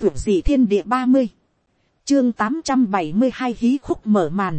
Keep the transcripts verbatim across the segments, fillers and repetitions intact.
tuyệt dị thiên địa ba mươi, chương tám trăm bảy mươi hai hí khúc mở màn.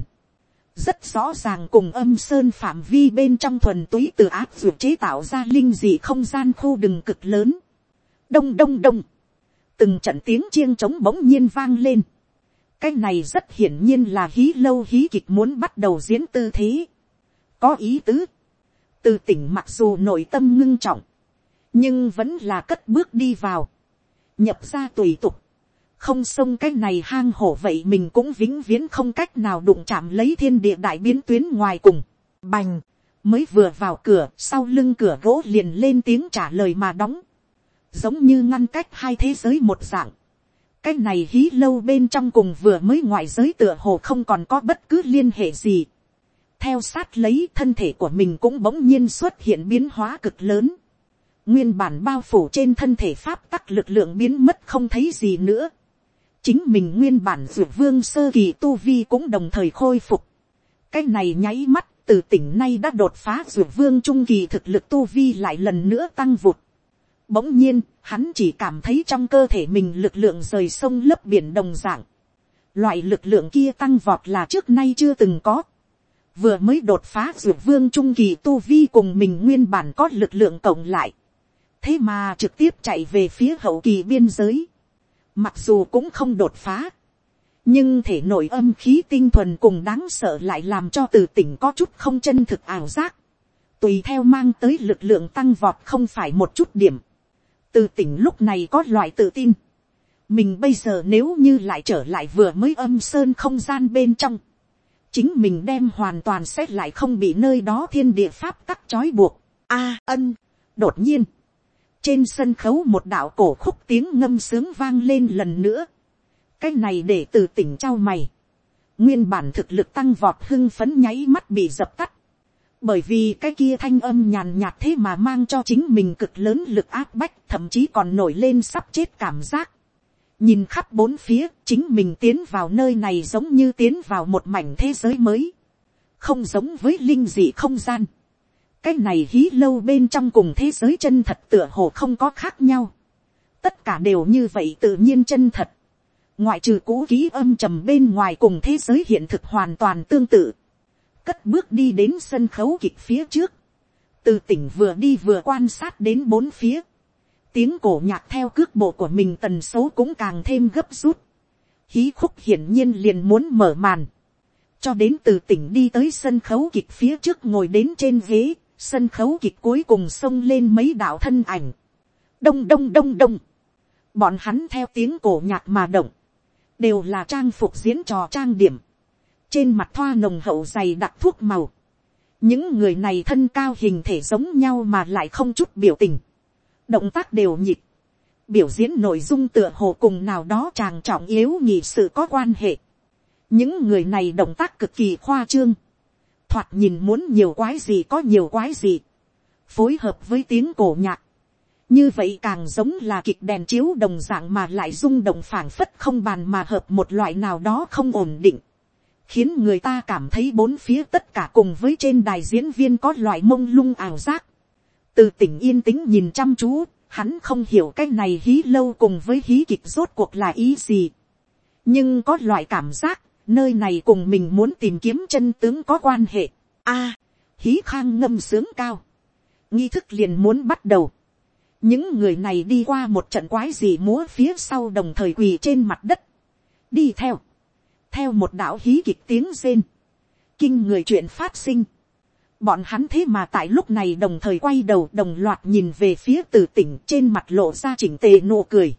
Rất rõ ràng cùng âm sơn phạm vi bên trong thuần túy từ áp dược chế tạo ra linh dị không gian khu đừng cực lớn. Đông đông đông. Từng trận tiếng chiêng trống bỗng nhiên vang lên. Cái này rất hiển nhiên là hí lâu hí kịch muốn bắt đầu diễn tư thế. Có ý tứ. Từ tỉnh mặc dù nội tâm ngưng trọng, nhưng vẫn là cất bước đi vào. Nhập ra tùy tục. Không xông cái này hang hổ vậy mình cũng vĩnh viễn không cách nào đụng chạm lấy thiên địa đại biến tuyến ngoài cùng. Bành. Mới vừa vào cửa, sau lưng cửa gỗ liền lên tiếng trả lời mà đóng. Giống như ngăn cách hai thế giới một dạng. Cái này hí lâu bên trong cùng vừa mới ngoại giới tựa hồ không còn có bất cứ liên hệ gì. Theo sát lấy thân thể của mình cũng bỗng nhiên xuất hiện biến hóa cực lớn. Nguyên bản bao phủ trên thân thể pháp tắc lực lượng biến mất không thấy gì nữa. Chính mình nguyên bản dược vương sơ kỳ tu vi cũng đồng thời khôi phục. Cái này nháy mắt từ tỉnh nay đã đột phá dược vương trung kỳ thực lực tu vi lại lần nữa tăng vụt. Bỗng nhiên, hắn chỉ cảm thấy trong cơ thể mình lực lượng rời sông lấp biển đồng dạng. Loại lực lượng kia tăng vọt là trước nay chưa từng có. Vừa mới đột phá dược vương trung kỳ tu vi cùng mình nguyên bản có lực lượng cộng lại. Thế mà trực tiếp chạy về phía hậu kỳ biên giới. Mặc dù cũng không đột phá. Nhưng thể nội âm khí tinh thuần cùng đáng sợ lại làm cho từ tỉnh có chút không chân thực ảo giác. Tùy theo mang tới lực lượng tăng vọt không phải một chút điểm. Từ tỉnh lúc này có loại tự tin. Mình bây giờ nếu như lại trở lại vừa mới âm sơn không gian bên trong. Chính mình đem hoàn toàn xét lại không bị nơi đó thiên địa pháp tắc trói buộc. A ân. Đột nhiên. Trên sân khấu một đạo cổ khúc tiếng ngâm sướng vang lên lần nữa. Cái này để từ tỉnh trao mày. Nguyên bản thực lực tăng vọt hưng phấn nháy mắt bị dập tắt. Bởi vì cái kia thanh âm nhàn nhạt thế mà mang cho chính mình cực lớn lực áp bách, thậm chí còn nổi lên sắp chết cảm giác. Nhìn khắp bốn phía, chính mình tiến vào nơi này giống như tiến vào một mảnh thế giới mới. Không giống với linh dị không gian. Cái này hí lâu bên trong cùng thế giới chân thật tựa hồ không có khác nhau. Tất cả đều như vậy tự nhiên chân thật. Ngoại trừ cũ ký âm trầm bên ngoài cùng thế giới hiện thực hoàn toàn tương tự. Cất bước đi đến sân khấu kịch phía trước. Từ tỉnh vừa đi vừa quan sát đến bốn phía. Tiếng cổ nhạc theo cước bộ của mình tần số cũng càng thêm gấp rút. Hí khúc hiển nhiên liền muốn mở màn. Cho đến từ tỉnh đi tới sân khấu kịch phía trước ngồi đến trên ghế. Sân khấu kịch cuối cùng xông lên mấy đạo thân ảnh. Đông đông đông đông. Bọn hắn theo tiếng cổ nhạc mà động. Đều là trang phục diễn trò trang điểm. Trên mặt thoa nồng hậu dày đặc thuốc màu. Những người này thân cao hình thể giống nhau mà lại không chút biểu tình. Động tác đều nhịp. Biểu diễn nội dung tựa hồ cùng nào đó chàng trọng yếu nhị sự có quan hệ. Những người này động tác cực kỳ khoa trương. Thoạt nhìn muốn nhiều quái gì có nhiều quái gì. Phối hợp với tiếng cổ nhạc. Như vậy càng giống là kịch đèn chiếu đồng dạng mà lại rung động phảng phất không bàn mà hợp một loại nào đó không ổn định. Khiến người ta cảm thấy bốn phía tất cả cùng với trên đài diễn viên có loại mông lung ảo giác. Từ tỉnh yên tĩnh nhìn chăm chú, hắn không hiểu cái này hí lâu cùng với hí kịch rốt cuộc là ý gì. Nhưng có loại cảm giác, nơi này cùng mình muốn tìm kiếm chân tướng có quan hệ. A, hí khang ngâm sướng cao. Nghi thức liền muốn bắt đầu. Những người này đi qua một trận quái gì múa phía sau đồng thời quỳ trên mặt đất. Đi theo. Theo một đạo hí kịch tiếng rên. Kinh người chuyện phát sinh. Bọn hắn thế mà tại lúc này đồng thời quay đầu đồng loạt nhìn về phía từ tỉnh trên mặt lộ ra chỉnh tề nụ cười.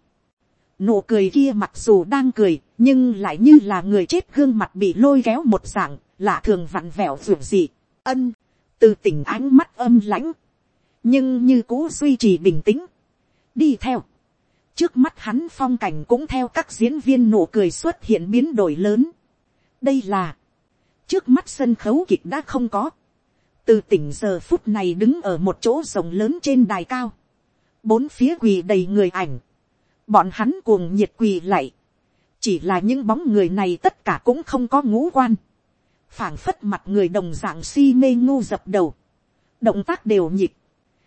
Nụ cười kia mặc dù đang cười, nhưng lại như là người chết gương mặt bị lôi kéo một dạng, lạ thường vặn vẹo ruột dị. Ân, từ tỉnh ánh mắt âm lãnh. Nhưng như cũ duy trì bình tĩnh. Đi theo. Trước mắt hắn phong cảnh cũng theo các diễn viên nụ cười xuất hiện biến đổi lớn. Đây là. Trước mắt sân khấu kịch đã không có. Từ tỉnh giờ phút này đứng ở một chỗ rộng lớn trên đài cao. Bốn phía quỳ đầy người ảnh. Bọn hắn cuồng nhiệt quỳ lạy. Chỉ là những bóng người này tất cả cũng không có ngũ quan. Phảng phất mặt người đồng dạng si mê ngu dập đầu. Động tác đều nhịp.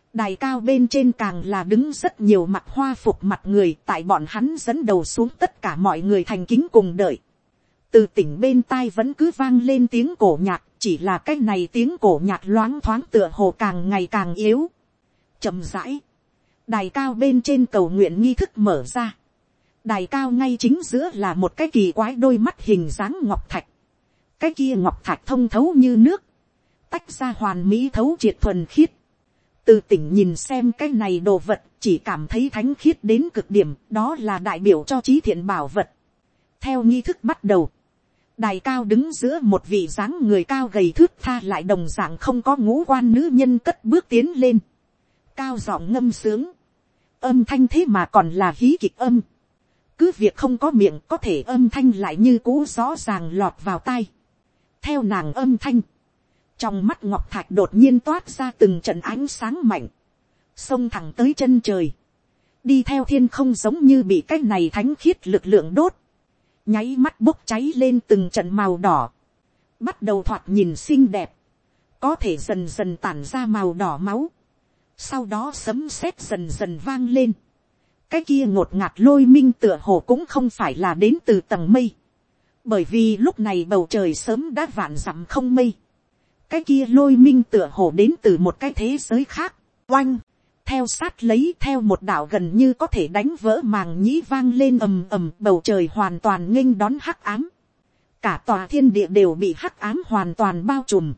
Đài cao bên trên càng là đứng rất nhiều mặc hoa phục mặt người, tại bọn hắn dẫn đầu xuống tất cả mọi người thành kính cùng đợi. Từ tỉnh bên tai vẫn cứ vang lên tiếng cổ nhạc, chỉ là cái này tiếng cổ nhạc loáng thoáng tựa hồ càng ngày càng yếu. Chậm rãi, đài cao bên trên cầu nguyện nghi thức mở ra. Đài cao ngay chính giữa là một cái kỳ quái đôi mắt hình dáng ngọc thạch. Cái kia ngọc thạch thông thấu như nước, tách ra hoàn mỹ thấu triệt thuần khiết. Từ tỉnh nhìn xem cái này đồ vật, chỉ cảm thấy thánh khiết đến cực điểm, đó là đại biểu cho trí thiện bảo vật. Theo nghi thức bắt đầu, đài cao đứng giữa một vị dáng người cao gầy thước tha lại đồng dạng không có ngũ quan nữ nhân cất bước tiến lên. Cao giọng ngâm sướng. Âm thanh thế mà còn là hí kịch âm. Cứ việc không có miệng, có thể âm thanh lại như cũ rõ ràng lọt vào tai. Theo nàng âm thanh, trong mắt ngọc thạch đột nhiên toát ra từng trận ánh sáng mạnh, xông thẳng tới chân trời, đi theo thiên không giống như bị cái này thánh khiết lực lượng đốt, nháy mắt bốc cháy lên từng trận màu đỏ, bắt đầu thoạt nhìn xinh đẹp, có thể dần dần tản ra màu đỏ máu, sau đó sấm sét dần dần vang lên, cái kia ngột ngạt lôi minh tựa hồ cũng không phải là đến từ tầng mây, bởi vì lúc này bầu trời sớm đã vạn dặm không mây, cái kia lôi minh tựa hồ đến từ một cái thế giới khác, oanh, theo sát lấy theo một đạo gần như có thể đánh vỡ màng nhĩ vang lên ầm ầm, bầu trời hoàn toàn nghênh đón hắc ám, cả tòa thiên địa đều bị hắc ám hoàn toàn bao trùm.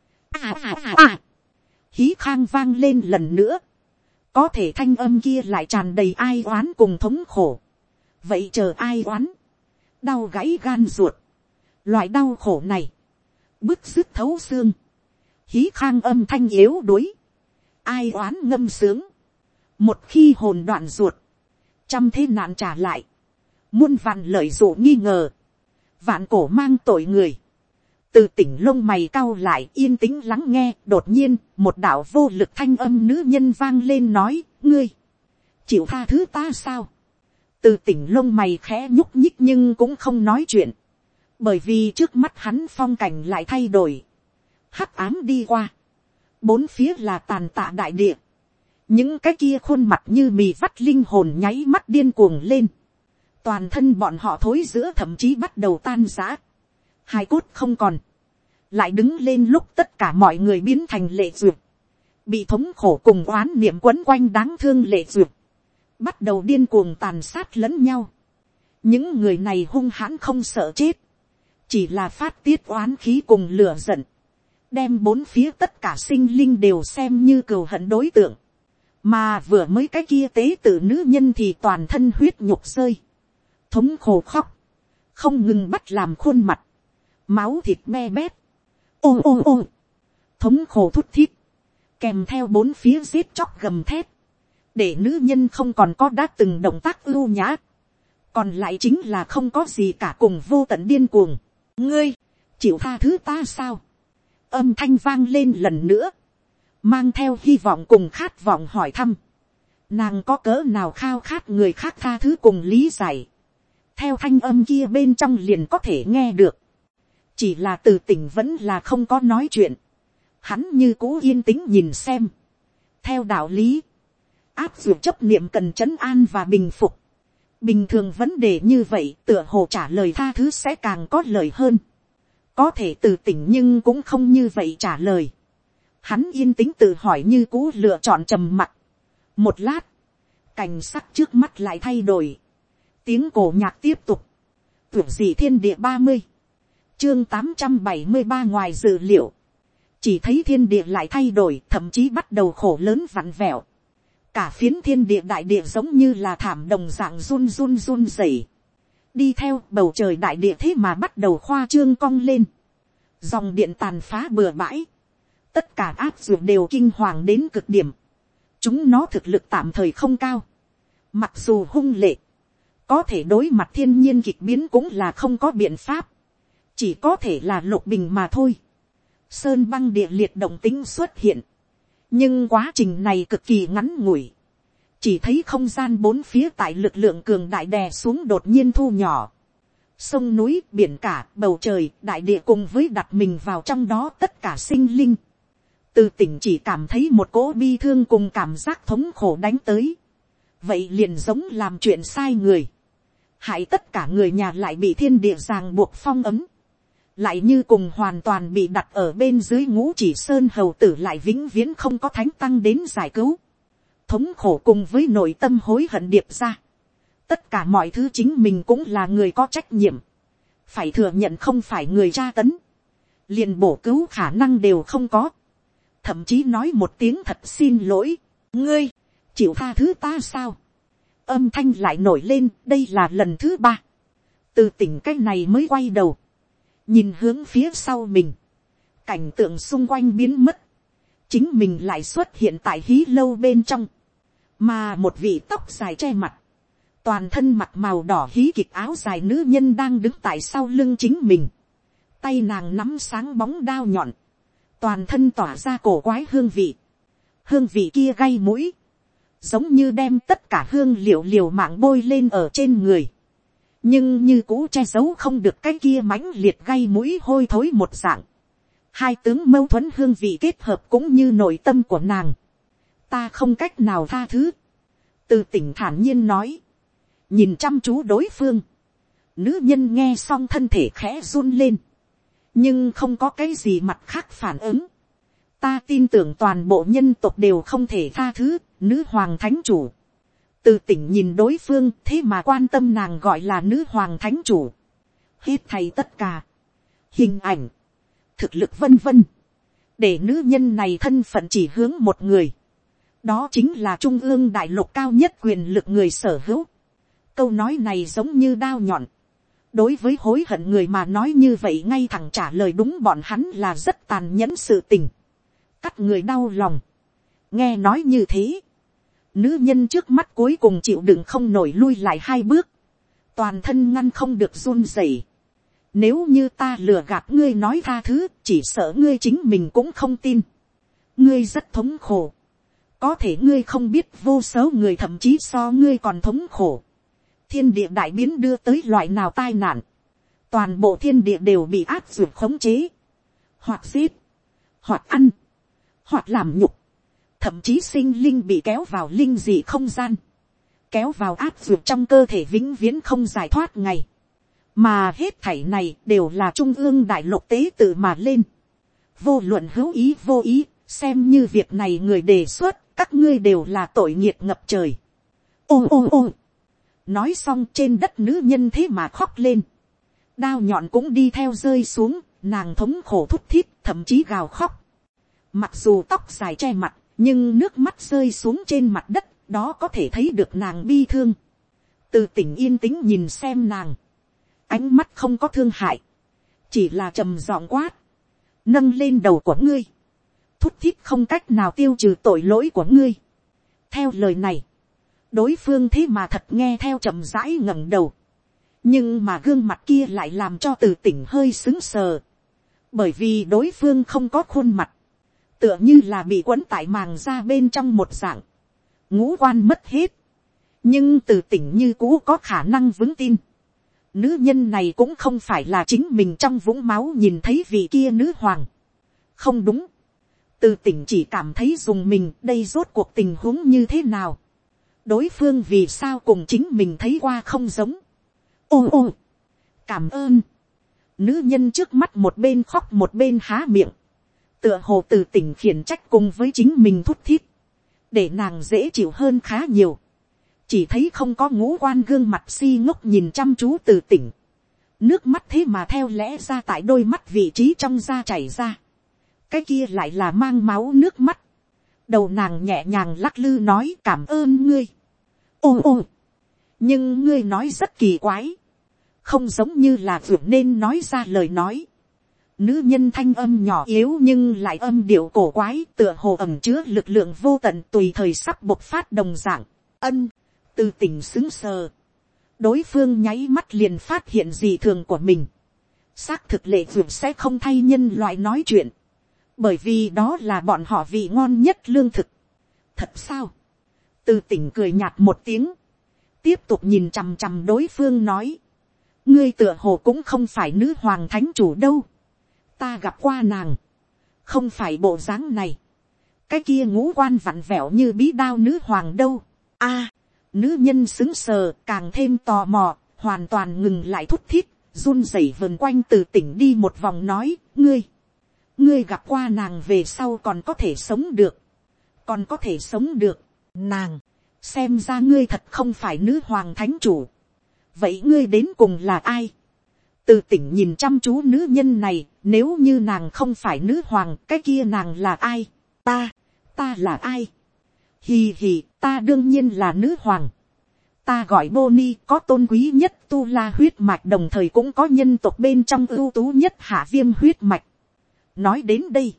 À, à, à, à. Hí khang vang lên lần nữa, có thể thanh âm kia lại tràn đầy ai oán cùng thống khổ, vậy chờ ai oán, đau gãy gan ruột, loại đau khổ này bứt rứt thấu xương, hí khang âm thanh yếu đuối, ai oán ngâm sướng, một khi hồn đoạn ruột, trăm thế nạn trả lại, muôn vạn lợi dụ nghi ngờ, vạn cổ mang tội người. Từ tỉnh lông mày cau lại yên tĩnh lắng nghe, đột nhiên một đạo vô lực thanh âm nữ nhân vang lên nói, ngươi chịu tha thứ ta sao? Từ tỉnh lông mày khẽ nhúc nhích nhưng cũng không nói chuyện, bởi vì trước mắt hắn phong cảnh lại thay đổi, hắc ám đi qua, bốn phía là tàn tạ đại địa, những cái kia khuôn mặt như mì vắt linh hồn nháy mắt điên cuồng lên, toàn thân bọn họ thối giữa thậm chí bắt đầu tan rã, hai cốt không còn, lại đứng lên lúc tất cả mọi người biến thành lệ duyệt, bị thống khổ cùng oán niệm quấn quanh đáng thương lệ duyệt, bắt đầu điên cuồng tàn sát lẫn nhau. Những người này hung hãn không sợ chết, chỉ là phát tiết oán khí cùng lửa giận, đem bốn phía tất cả sinh linh đều xem như cừu hận đối tượng, mà vừa mới cái kia tế tử nữ nhân thì toàn thân huyết nhục rơi, thống khổ khóc, không ngừng bắt làm khuôn mặt, máu thịt me bét, ô ô ô, thống khổ thút thít, kèm theo bốn phía giết chóc gầm thét, để nữ nhân không còn có đã từng động tác ưu nhã, còn lại chính là không có gì cả cùng vô tận điên cuồng. Ngươi chịu tha thứ ta sao? Âm thanh vang lên lần nữa, mang theo hy vọng cùng khát vọng hỏi thăm, nàng có cỡ nào khao khát người khác tha thứ cùng lý giải, theo thanh âm kia bên trong liền có thể nghe được, chỉ là từ tỉnh vẫn là không có nói chuyện, hắn như cũ yên tĩnh nhìn xem, theo đạo lý, áp dụng chấp niệm cần trấn an và bình phục, bình thường vấn đề như vậy tựa hồ trả lời tha thứ sẽ càng có lời hơn, có thể từ tỉnh nhưng cũng không như vậy trả lời, hắn yên tĩnh tự hỏi như cũ lựa chọn trầm mặc, một lát, cảnh sắc trước mắt lại thay đổi, tiếng cổ nhạc tiếp tục, tuyển dị thiên địa ba mươi, chương tám trăm bảy mươi ba ngoài dự liệu, chỉ thấy thiên địa lại thay đổi, thậm chí bắt đầu khổ lớn vặn vẹo, cả phiến thiên địa đại địa giống như là thảm đồng dạng run run run rẩy, đi theo bầu trời đại địa thế mà bắt đầu khoa trương cong lên, dòng điện tàn phá bừa bãi, tất cả áp dụng đều kinh hoàng đến cực điểm, chúng nó thực lực tạm thời không cao, mặc dù hung lệ, có thể đối mặt thiên nhiên kịch biến cũng là không có biện pháp, chỉ có thể là lục bình mà thôi. Sơn băng địa liệt động tính xuất hiện, nhưng quá trình này cực kỳ ngắn ngủi, chỉ thấy không gian bốn phía tại lực lượng cường đại đè xuống đột nhiên thu nhỏ, sông núi biển cả bầu trời đại địa cùng với đặt mình vào trong đó tất cả sinh linh, Từ tỉnh chỉ cảm thấy một cỗ bi thương cùng cảm giác thống khổ đánh tới. Vậy liền giống làm chuyện sai người. Hại tất cả người nhà lại bị thiên địa ràng buộc phong ấm. Lại như cùng hoàn toàn bị đặt ở bên dưới ngũ chỉ sơn hầu tử lại vĩnh viễn không có thánh tăng đến giải cứu. Thống khổ cùng với nội tâm hối hận điệp ra. Tất cả mọi thứ chính mình cũng là người có trách nhiệm. Phải thừa nhận không phải người tra tấn. Liền bổ cứu khả năng đều không có. Thậm chí nói một tiếng thật xin lỗi. Ngươi, chịu tha thứ ta sao? Âm thanh lại nổi lên, đây là lần thứ ba. Từ tỉnh cách này mới quay đầu. Nhìn hướng phía sau mình. Cảnh tượng xung quanh biến mất. Chính mình lại xuất hiện tại hí lâu bên trong. Mà một vị tóc dài che mặt. Toàn thân mặc màu đỏ hí kịch áo dài nữ nhân đang đứng tại sau lưng chính mình. Tay nàng nắm sáng bóng đao nhọn. Toàn thân tỏa ra cổ quái hương vị. Hương vị kia gây mũi. Giống như đem tất cả hương liệu liều mạng bôi lên ở trên người. Nhưng như cũ che giấu không được cái kia mãnh liệt gây mũi hôi thối một dạng. Hai tướng mâu thuẫn hương vị kết hợp cũng như nội tâm của nàng. Ta không cách nào tha thứ. Từ tỉnh thản nhiên nói. Nhìn chăm chú đối phương. Nữ nhân nghe xong thân thể khẽ run lên. Nhưng không có cái gì mặt khác phản ứng. Ta tin tưởng toàn bộ nhân tộc đều không thể tha thứ. Nữ hoàng thánh chủ. Từ tỉnh nhìn đối phương thế mà quan tâm nàng gọi là nữ hoàng thánh chủ. Hết thầy tất cả. Hình ảnh. Thực lực vân vân. Để nữ nhân này thân phận chỉ hướng một người. Đó chính là trung ương đại lục cao nhất quyền lực người sở hữu. Câu nói này giống như đao nhọn. Đối với hối hận người mà nói như vậy ngay thẳng trả lời đúng bọn hắn là rất tàn nhẫn sự tình. Cắt người đau lòng. Nghe nói như thế. Nữ nhân trước mắt cuối cùng chịu đựng không nổi lui lại hai bước. Toàn thân ngăn không được run rẩy. Nếu như ta lừa gạt ngươi nói tha thứ, chỉ sợ ngươi chính mình cũng không tin. Ngươi rất thống khổ. Có thể ngươi không biết vô số người thậm chí so ngươi còn thống khổ. Thiên địa đại biến đưa tới loại nào tai nạn. Toàn bộ thiên địa đều bị áp dụng khống chế. Hoặc giết. Hoặc ăn. Hoặc làm nhục. Thậm chí sinh linh bị kéo vào linh dị không gian. Kéo vào áp dụng trong cơ thể vĩnh viễn không giải thoát ngày. Mà hết thảy này đều là trung ương đại lục tế tự mà lên. Vô luận hữu ý vô ý, xem như việc này người đề xuất, các ngươi đều là tội nghiệt ngập trời. Ô ô ô. Nói xong trên đất nữ nhân thế mà khóc lên. Đao nhọn cũng đi theo rơi xuống, nàng thống khổ thút thít, thậm chí gào khóc. Mặc dù tóc dài che mặt, nhưng nước mắt rơi xuống trên mặt đất, đó có thể thấy được nàng bi thương. Từ tỉnh yên tĩnh nhìn xem nàng. Ánh mắt không có thương hại. Chỉ là trầm giọng quát. Nâng lên đầu của ngươi. Thút thít không cách nào tiêu trừ tội lỗi của ngươi. Theo lời này. Đối phương thế mà thật nghe theo chậm rãi ngẩng đầu. Nhưng mà gương mặt kia lại làm cho từ tỉnh hơi sững sờ. Bởi vì đối phương không có khuôn mặt. Tựa như là bị quấn tại màng ra bên trong một dạng. Ngũ quan mất hết. Nhưng từ tỉnh như cũ có khả năng vững tin. Nữ nhân này cũng không phải là chính mình trong vũng máu nhìn thấy vị kia nữ hoàng. Không đúng. Từ tỉnh chỉ cảm thấy dùng mình đây rốt cuộc tình huống như thế nào. Đối phương vì sao cùng chính mình thấy qua không giống. Ô ô. Cảm ơn. Nữ nhân trước mắt một bên khóc một bên há miệng. Tựa hồ từ tỉnh khiển trách cùng với chính mình thút thít. Để nàng dễ chịu hơn khá nhiều. Chỉ thấy không có ngũ quan gương mặt si ngốc nhìn chăm chú từ tỉnh. Nước mắt thế mà theo lẽ ra tại đôi mắt vị trí trong da chảy ra. Cái kia lại là mang máu nước mắt. Đầu nàng nhẹ nhàng lắc lư nói cảm ơn ngươi. Ô ô. Nhưng ngươi nói rất kỳ quái. Không giống như là vượt nên nói ra lời nói. Nữ nhân thanh âm nhỏ yếu nhưng lại âm điệu cổ quái tựa hồ ẩm chứa lực lượng vô tận tùy thời sắp bộc phát đồng dạng. Ân. Từ tỉnh xứng sờ. Đối phương nháy mắt liền phát hiện dị thường của mình. Xác thực lệ vượt sẽ không thay nhân loại nói chuyện. Bởi vì đó là bọn họ vị ngon nhất lương thực. Thật sao? Từ tỉnh cười nhạt một tiếng. Tiếp tục nhìn chằm chằm đối phương nói. Ngươi tựa hồ cũng không phải nữ hoàng thánh chủ đâu. Ta gặp qua nàng. Không phải bộ dáng này. cái kia ngũ quan vặn vẹo như bí đao nữ hoàng đâu. A, nữ nhân xứng sờ, càng thêm tò mò, hoàn toàn ngừng lại thút thít, run rẩy vần quanh Từ Tỉnh đi một vòng nói, ngươi, ngươi gặp qua nàng về sau còn có thể sống được, còn có thể sống được, nàng, xem ra ngươi thật không phải nữ hoàng thánh chủ, vậy ngươi đến cùng là ai? Từ Tỉnh nhìn chăm chú nữ nhân này, nếu như nàng không phải nữ hoàng, cái kia nàng là ai? Ta, ta là ai? Hì hì, ta đương nhiên là nữ hoàng. Ta gọi Bonnie, có tôn quý nhất tu la huyết mạch, đồng thời cũng có nhân tộc bên trong ưu tú nhất hạ viêm huyết mạch. Nói đến đây,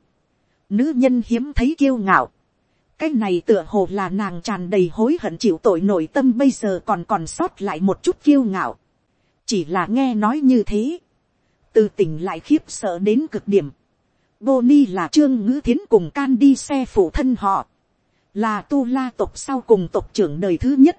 nữ nhân hiếm thấy kiêu ngạo. Cái này tựa hồ là nàng tràn đầy hối hận chịu tội nội tâm bây giờ còn còn sót lại một chút kiêu ngạo. Chỉ là nghe nói như thế, Từ Tỉnh lại khiếp sợ đến cực điểm. Bonnie là Trương Ngữ Thiến cùng can đi xe phụ thân họ, là tu la tộc sau cùng tộc trưởng đời thứ nhất,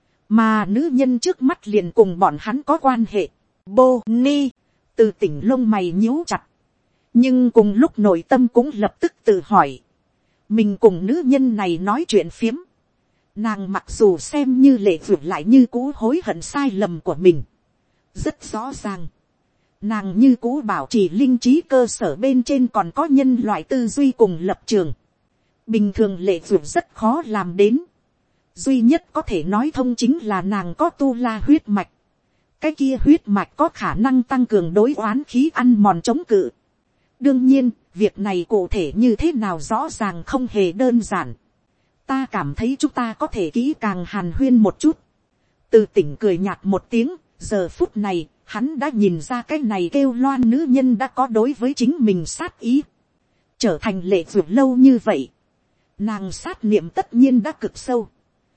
mà nữ nhân trước mắt liền cùng bọn hắn có quan hệ. Bonnie, Từ Tỉnh lông mày nhíu chặt, nhưng cùng lúc nội tâm cũng lập tức tự hỏi, mình cùng nữ nhân này nói chuyện phiếm, nàng mặc dù xem như lệ vượt lại như cũ hối hận sai lầm của mình. Rất rõ ràng, nàng như cũ bảo trì linh trí cơ sở bên trên còn có nhân loại tư duy cùng lập trường. Bình thường lệ vượt rất khó làm đến. Duy nhất có thể nói thông chính là nàng có tu la huyết mạch. Cái kia huyết mạch có khả năng tăng cường đối oán khí ăn mòn chống cự. Đương nhiên, việc này cụ thể như thế nào rõ ràng không hề đơn giản. Ta cảm thấy chúng ta có thể kỹ càng hàn huyên một chút. Từ Tỉnh cười nhạt một tiếng, giờ phút này, hắn đã nhìn ra cái này kêu loan nữ nhân đã có đối với chính mình sát ý. Trở thành lệ vượt lâu như vậy, nàng sát niệm tất nhiên đã cực sâu.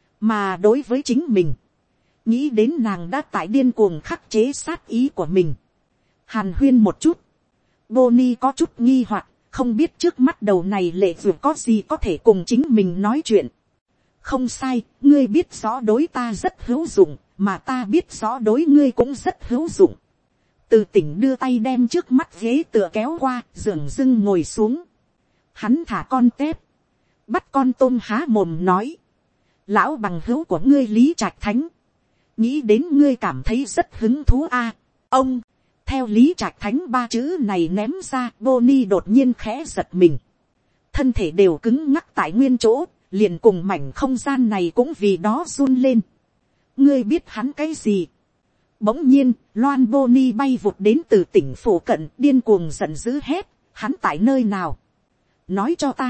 Mà đối với chính mình, nghĩ đến nàng đã tại điên cuồng khắc chế sát ý của mình. Hàn huyên một chút, Bonnie có chút nghi hoặc, không biết trước mắt đầu này lệ vượt có gì có thể cùng chính mình nói chuyện. Không sai, ngươi biết rõ đối ta rất hữu dụng, mà ta biết rõ đối ngươi cũng rất hữu dụng. Từ Tỉnh đưa tay đem trước mắt ghế tựa kéo qua, dường dưng ngồi xuống. Hắn thả con tép, bắt con tôm há mồm nói, lão bằng hữu của ngươi Lý Trạch Thánh, nghĩ đến ngươi cảm thấy rất hứng thú a. Ông, theo Lý Trạch Thánh ba chữ này ném ra, Bonnie đột nhiên khẽ giật mình, thân thể đều cứng ngắc tại nguyên chỗ, liền cùng mảnh không gian này cũng vì đó run lên. Ngươi biết hắn cái gì? Bỗng nhiên, loan Bonnie bay vụt đến Từ Tỉnh phủ cận, điên cuồng giận dữ hét, hắn tại nơi nào? Nói cho ta.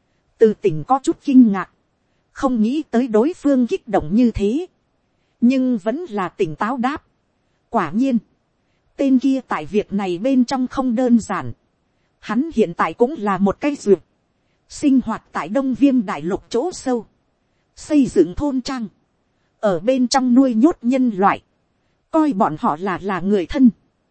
Từ Tỉnh có chút kinh ngạc, không nghĩ tới đối phương kích động như thế, nhưng vẫn là tỉnh táo đáp. Quả nhiên, tên kia tại việc này bên trong không đơn giản. Hắn hiện tại cũng là một cái duyệt, sinh hoạt tại Đông Viêm đại lục chỗ sâu, xây dựng thôn trang, ở bên trong nuôi nhốt nhân loại, coi bọn họ là là người thân,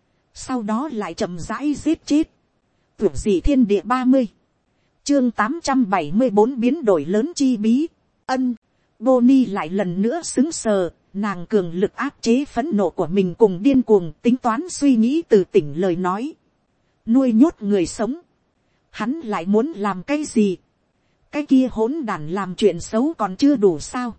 sau đó lại chậm rãi giết chết. Tưởng gì thiên địa ba mươi, chương tám trăm bảy mươi bốn biến đổi lớn chi bí. Ân, Bonnie lại lần nữa xứng sờ, nàng cường lực áp chế phẫn nộ của mình cùng điên cuồng tính toán suy nghĩ Từ Tỉnh lời nói. Nuôi nhốt người sống, hắn lại muốn làm cái gì? Cái kia hỗn đản làm chuyện xấu còn chưa đủ sao?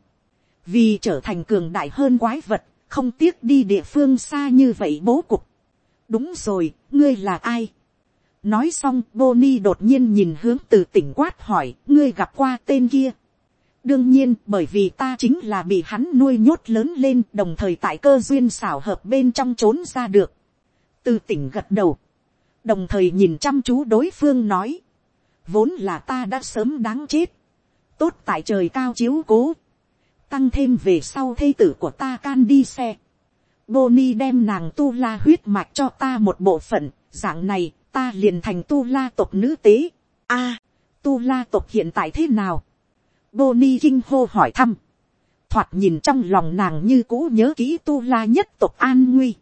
Vì trở thành cường đại hơn quái vật, không tiếc đi địa phương xa như vậy bố cục. Đúng rồi, ngươi là ai? Nói xong, Bonnie đột nhiên nhìn hướng Từ Tỉnh quát hỏi, ngươi gặp qua tên kia? Đương nhiên, bởi vì ta chính là bị hắn nuôi nhốt lớn lên, đồng thời tại cơ duyên xảo hợp bên trong trốn ra được. Từ Tỉnh gật đầu, đồng thời nhìn chăm chú đối phương nói, vốn là ta đã sớm đáng chết, tốt tại trời cao chiếu cố, tăng thêm về sau thê tử của ta can đi xe. Bonnie đem nàng tu la huyết mạch cho ta một bộ phận, dạng này ta liền thành tu la tộc nữ tế. A, tu la tộc hiện tại thế nào? Bonnie kinh hô hỏi thăm. Thoạt nhìn trong lòng nàng như cũ nhớ kỹ tu la nhất tộc an nguy,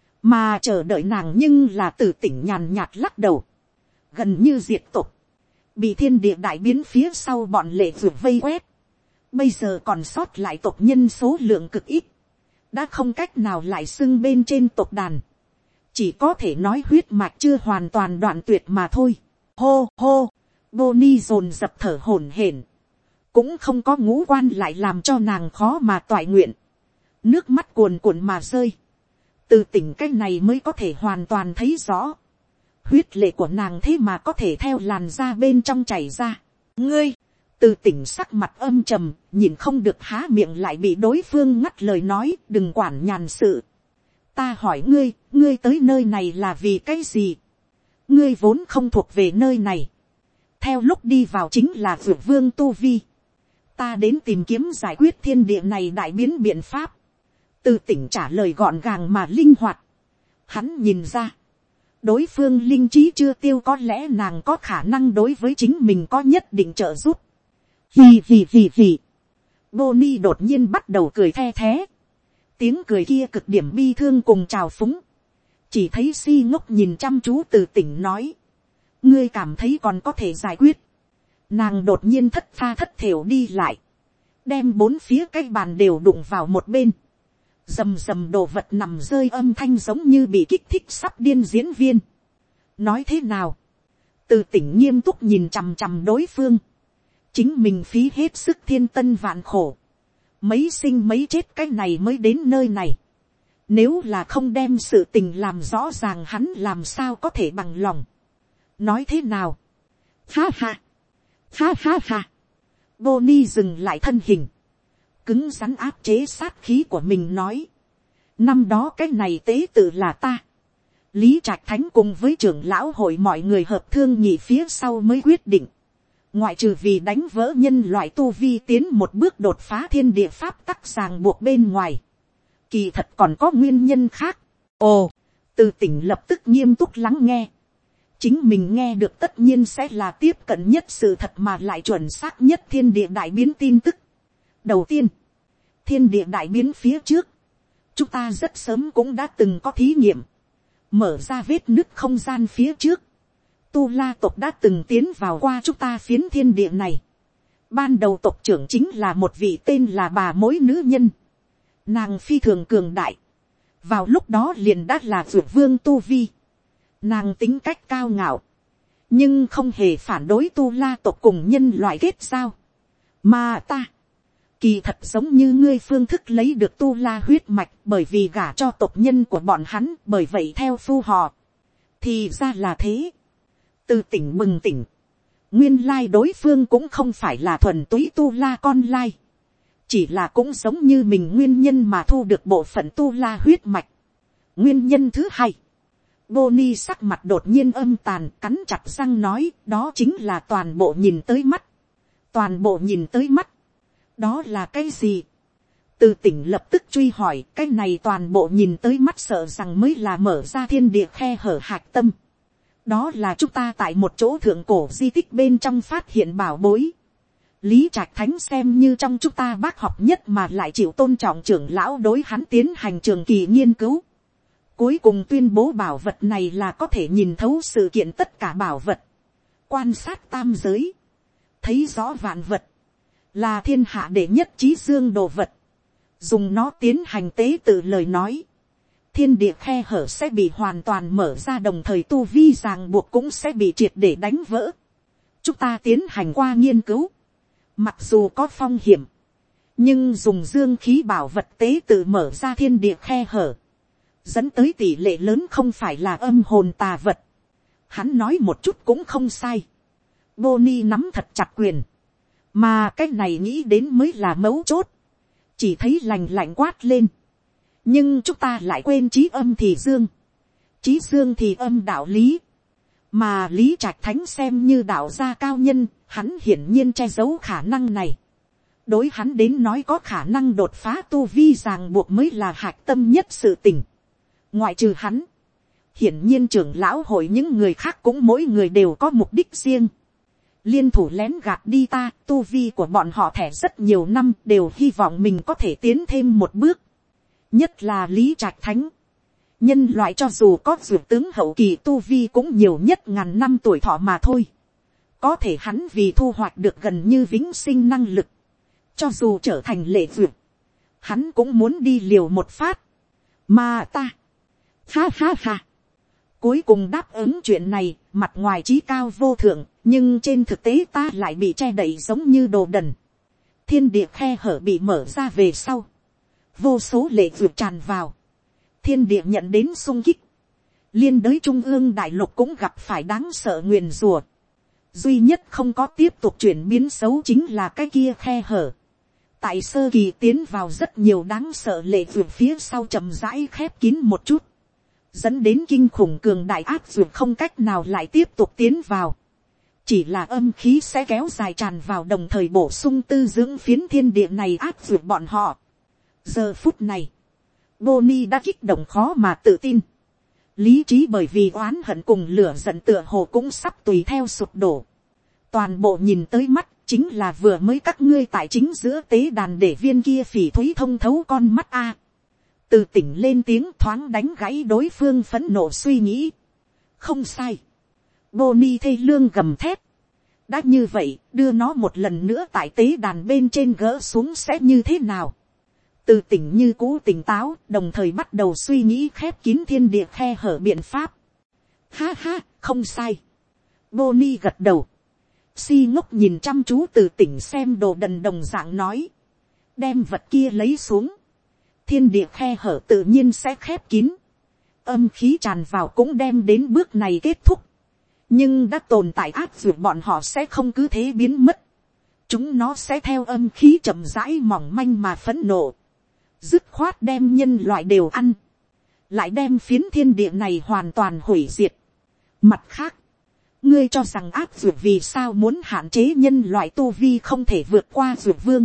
mà chờ đợi nàng nhưng là Từ Tỉnh nhàn nhạt lắc đầu, gần như diệt tộc, bị thiên địa đại biến phía sau bọn lệ vượt vây quét. Bây giờ còn sót lại tộc nhân số lượng cực ít, đã không cách nào lại xưng bên trên tộc đàn, chỉ có thể nói huyết mạch chưa hoàn toàn đoạn tuyệt mà thôi. Hô hô, Bonnie dồn dập thở hổn hển, cũng không có ngũ quan lại làm cho nàng khó mà toại nguyện, nước mắt cuồn cuộn mà rơi, từ tỉnh cái này mới có thể hoàn toàn thấy rõ, huyết lệ của nàng thế mà có thể theo làn da bên trong chảy ra. Ngươi, từ tỉnh sắc mặt âm trầm, nhìn không được há miệng lại bị đối phương ngắt lời nói, đừng quản nhàn sự. Ta hỏi ngươi, ngươi tới nơi này là vì cái gì? Ngươi vốn không thuộc về nơi này. Theo lúc đi vào chính là Dược Vương tu vi. Ta đến tìm kiếm giải quyết thiên địa này đại biến biện pháp. Từ tỉnh trả lời gọn gàng mà linh hoạt. Hắn nhìn ra, đối phương linh trí chưa tiêu, có lẽ nàng có khả năng đối với chính mình có nhất định trợ giúp. Vì vì vì vì. Bonnie đột nhiên bắt đầu cười the thé. Tiếng cười kia cực điểm bi thương cùng trào phúng. Chỉ thấy si ngốc nhìn chăm chú từ tỉnh nói. Ngươi cảm thấy còn có thể giải quyết. Nàng đột nhiên thất tha thất thểu đi lại. Đem bốn phía cái bàn đều đụng vào một bên. Rầm rầm đồ vật nằm rơi âm thanh giống như bị kích thích sắp điên diễn viên. Nói thế nào? Từ tỉnh nghiêm túc nhìn chằm chằm đối phương. Chính mình phí hết sức thiên tân vạn khổ. Mấy sinh mấy chết cái này mới đến nơi này. Nếu là không đem sự tình làm rõ ràng, hắn làm sao có thể bằng lòng. Nói thế nào? Ha ha. Ha ha ha. Bonnie dừng lại thân hình. Cứng rắn áp chế sát khí của mình nói. Năm đó cái này tế tự là ta. Lý Trạch Thánh cùng với trưởng lão hội mọi người hợp thương nhị phía sau mới quyết định. Ngoại trừ vì đánh vỡ nhân loại tu vi tiến một bước đột phá thiên địa pháp tắc ràng buộc bên ngoài. Kỳ thật còn có nguyên nhân khác. Ồ, từ tỉnh lập tức nghiêm túc lắng nghe. Chính mình nghe được tất nhiên sẽ là tiếp cận nhất sự thật mà lại chuẩn xác nhất thiên địa đại biến tin tức. Đầu tiên, thiên địa đại biến phía trước, chúng ta rất sớm cũng đã từng có thí nghiệm. Mở ra vết nứt không gian phía trước. Tu La tộc đã từng tiến vào qua chúng ta phiến thiên địa này. Ban đầu tộc trưởng chính là một vị tên là bà mối nữ nhân. Nàng phi thường cường đại. Vào lúc đó liền đã là Dược Vương tu vi. Nàng tính cách cao ngạo. Nhưng không hề phản đối Tu La tộc cùng nhân loại kết giao. Mà ta, kỳ thật giống như ngươi phương thức lấy được Tu La huyết mạch, bởi vì gả cho tộc nhân của bọn hắn, bởi vậy theo phu họ. Thì ra là thế. Từ tỉnh bừng tỉnh. Nguyên lai đối phương cũng không phải là thuần túy Tu La con lai. Chỉ là cũng giống như mình nguyên nhân mà thu được bộ phận Tu La huyết mạch. Nguyên nhân thứ hai. Bonnie sắc mặt đột nhiên âm tàn, cắn chặt răng nói, đó chính là toàn bộ nhìn tới mắt. Toàn bộ nhìn tới mắt. Đó là cái gì? Từ tỉnh lập tức truy hỏi, cái này toàn bộ nhìn tới mắt sợ rằng mới là mở ra thiên địa khe hở hạc tâm. Đó là chúng ta tại một chỗ thượng cổ di tích bên trong phát hiện bảo bối. Lý Trạch Thánh xem như trong chúng ta bác học nhất mà lại chịu tôn trọng trưởng lão đối hắn tiến hành trường kỳ nghiên cứu. Cuối cùng tuyên bố bảo vật này là có thể nhìn thấu sự kiện tất cả bảo vật. Quan sát tam giới. Thấy rõ vạn vật. Là thiên hạ đệ nhất trí dương đồ vật. Dùng nó tiến hành tế tự lời nói. Thiên địa khe hở sẽ bị hoàn toàn mở ra, đồng thời tu vi ràng buộc cũng sẽ bị triệt để đánh vỡ. Chúng ta tiến hành qua nghiên cứu. Mặc dù có phong hiểm. Nhưng dùng dương khí bảo vật tế tự mở ra thiên địa khe hở. Dẫn tới tỷ lệ lớn không phải là âm hồn tà vật. Hắn nói một chút cũng không sai. Bonnie nắm thật chặt quyền. Mà cái này nghĩ đến mới là mấu chốt. Chỉ thấy lành lạnh quát lên. Nhưng chúng ta lại quên trí âm thì dương. Trí dương thì âm đạo lý. Mà Lý Trạch Thánh xem như đạo gia cao nhân. Hắn hiển nhiên che giấu khả năng này. Đối hắn đến nói có khả năng đột phá tu vi ràng buộc mới là hạch tâm nhất sự tình. Ngoại trừ hắn. Hiển nhiên trưởng lão hội những người khác cũng mỗi người đều có mục đích riêng. Liên thủ lén gạt đi ta, tu vi của bọn họ thẻ rất nhiều năm, đều hy vọng mình có thể tiến thêm một bước. Nhất là Lý Trạch Thánh. Nhân loại cho dù có dược tướng hậu kỳ tu vi cũng nhiều nhất ngàn năm tuổi thọ mà thôi. Có thể hắn vì thu hoạch được gần như vĩnh sinh năng lực. Cho dù trở thành lệ dược, hắn cũng muốn đi liều một phát. Mà ta, ha ha ha, Cuối cùng đáp ứng chuyện này, mặt ngoài trí cao vô thượng, nhưng trên thực tế ta lại bị che đậy giống như đồ đần. Thiên địa khe hở bị mở ra về sau. Vô số lệ vượt tràn vào. Thiên địa nhận đến sung kích. Liên đới trung ương đại lục cũng gặp phải đáng sợ nguyền rùa. Duy nhất không có tiếp tục chuyển biến xấu chính là cái kia khe hở. Tại sơ kỳ tiến vào rất nhiều đáng sợ lệ vượt phía sau chậm rãi khép kín một chút. Dẫn đến kinh khủng cường đại áp vượt không cách nào lại tiếp tục tiến vào. Chỉ là âm khí sẽ kéo dài tràn vào đồng thời bổ sung tư dưỡng phiến thiên địa này áp vượt bọn họ. Giờ phút này, Bonnie đã kích động khó mà tự tin. Lý trí bởi vì oán hận cùng lửa giận tựa hồ cũng sắp tùy theo sụp đổ. Toàn bộ nhìn tới mắt chính là vừa mới các ngươi tại chính giữa tế đàn để viên kia phỉ thúy thông thấu con mắt a. Từ tỉnh lên tiếng thoáng đánh gãy đối phương phẫn nộ suy nghĩ. Không sai. Bonnie thê lương gầm thét. Đã như vậy, đưa nó một lần nữa tại tế đàn bên trên gỡ xuống sẽ như thế nào? Từ tỉnh như cũ tỉnh táo, đồng thời bắt đầu suy nghĩ khép kín thiên địa khe hở biện pháp. Ha ha, không sai. Bonnie gật đầu. Si ngốc nhìn chăm chú từ tỉnh xem đồ đần đồng dạng nói. Đem vật kia lấy xuống. Thiên địa khe hở tự nhiên sẽ khép kín. Âm khí tràn vào cũng đem đến bước này kết thúc. Nhưng đã tồn tại áp dụng bọn họ sẽ không cứ thế biến mất. Chúng nó sẽ theo âm khí chậm rãi mỏng manh mà phẫn nộ. Dứt khoát đem nhân loại đều ăn. Lại đem phiến thiên địa này hoàn toàn hủy diệt. Mặt khác. Ngươi cho rằng áp dụng vì sao muốn hạn chế nhân loại tu vi không thể vượt qua dược vương.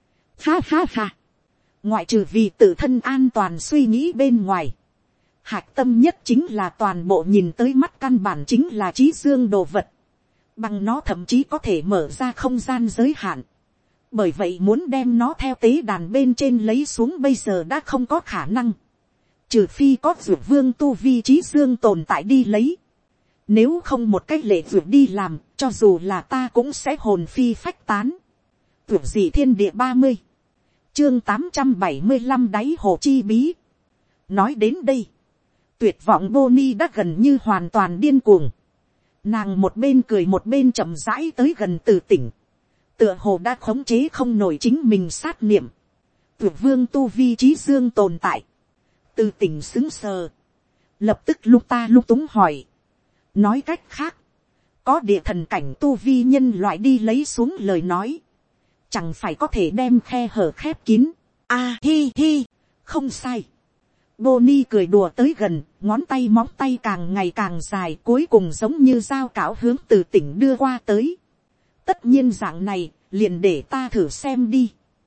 Ha ha ha. Ngoại trừ vì tự thân an toàn suy nghĩ bên ngoài. Hạch tâm nhất chính là toàn bộ nhìn tới mắt căn bản chính là trí dương đồ vật. Bằng nó thậm chí có thể mở ra không gian giới hạn. Bởi vậy muốn đem nó theo tế đàn bên trên lấy xuống bây giờ đã không có khả năng. Trừ phi có dược vương tu vi trí dương tồn tại đi lấy. Nếu không một cách lệ dược đi làm, cho dù là ta cũng sẽ hồn phi phách tán. Dược dị thiên địa ba mươi. Chương tám trăm bảy mươi lăm đáy hồ chi bí. Nói đến đây. Tuyệt vọng Bonnie đã gần như hoàn toàn điên cuồng. Nàng một bên cười một bên chậm rãi tới gần từ tỉnh. Tựa hồ đã khống chế không nổi chính mình sát niệm. Tuyệt vương tu vi trí dương tồn tại. Từ tỉnh xứng sờ. Lập tức lúc ta lúc túng hỏi. Nói cách khác. Có địa thần cảnh tu vi nhân loại đi lấy xuống lời nói. Chẳng phải có thể đem khe hở khép kín. A hi hi. Không sai. Bonnie cười đùa tới gần, ngón tay móng tay càng ngày càng dài, cuối cùng giống như dao cạo hướng từ tỉnh đưa qua tới. Tất nhiên dạng này, liền để ta thử xem đi.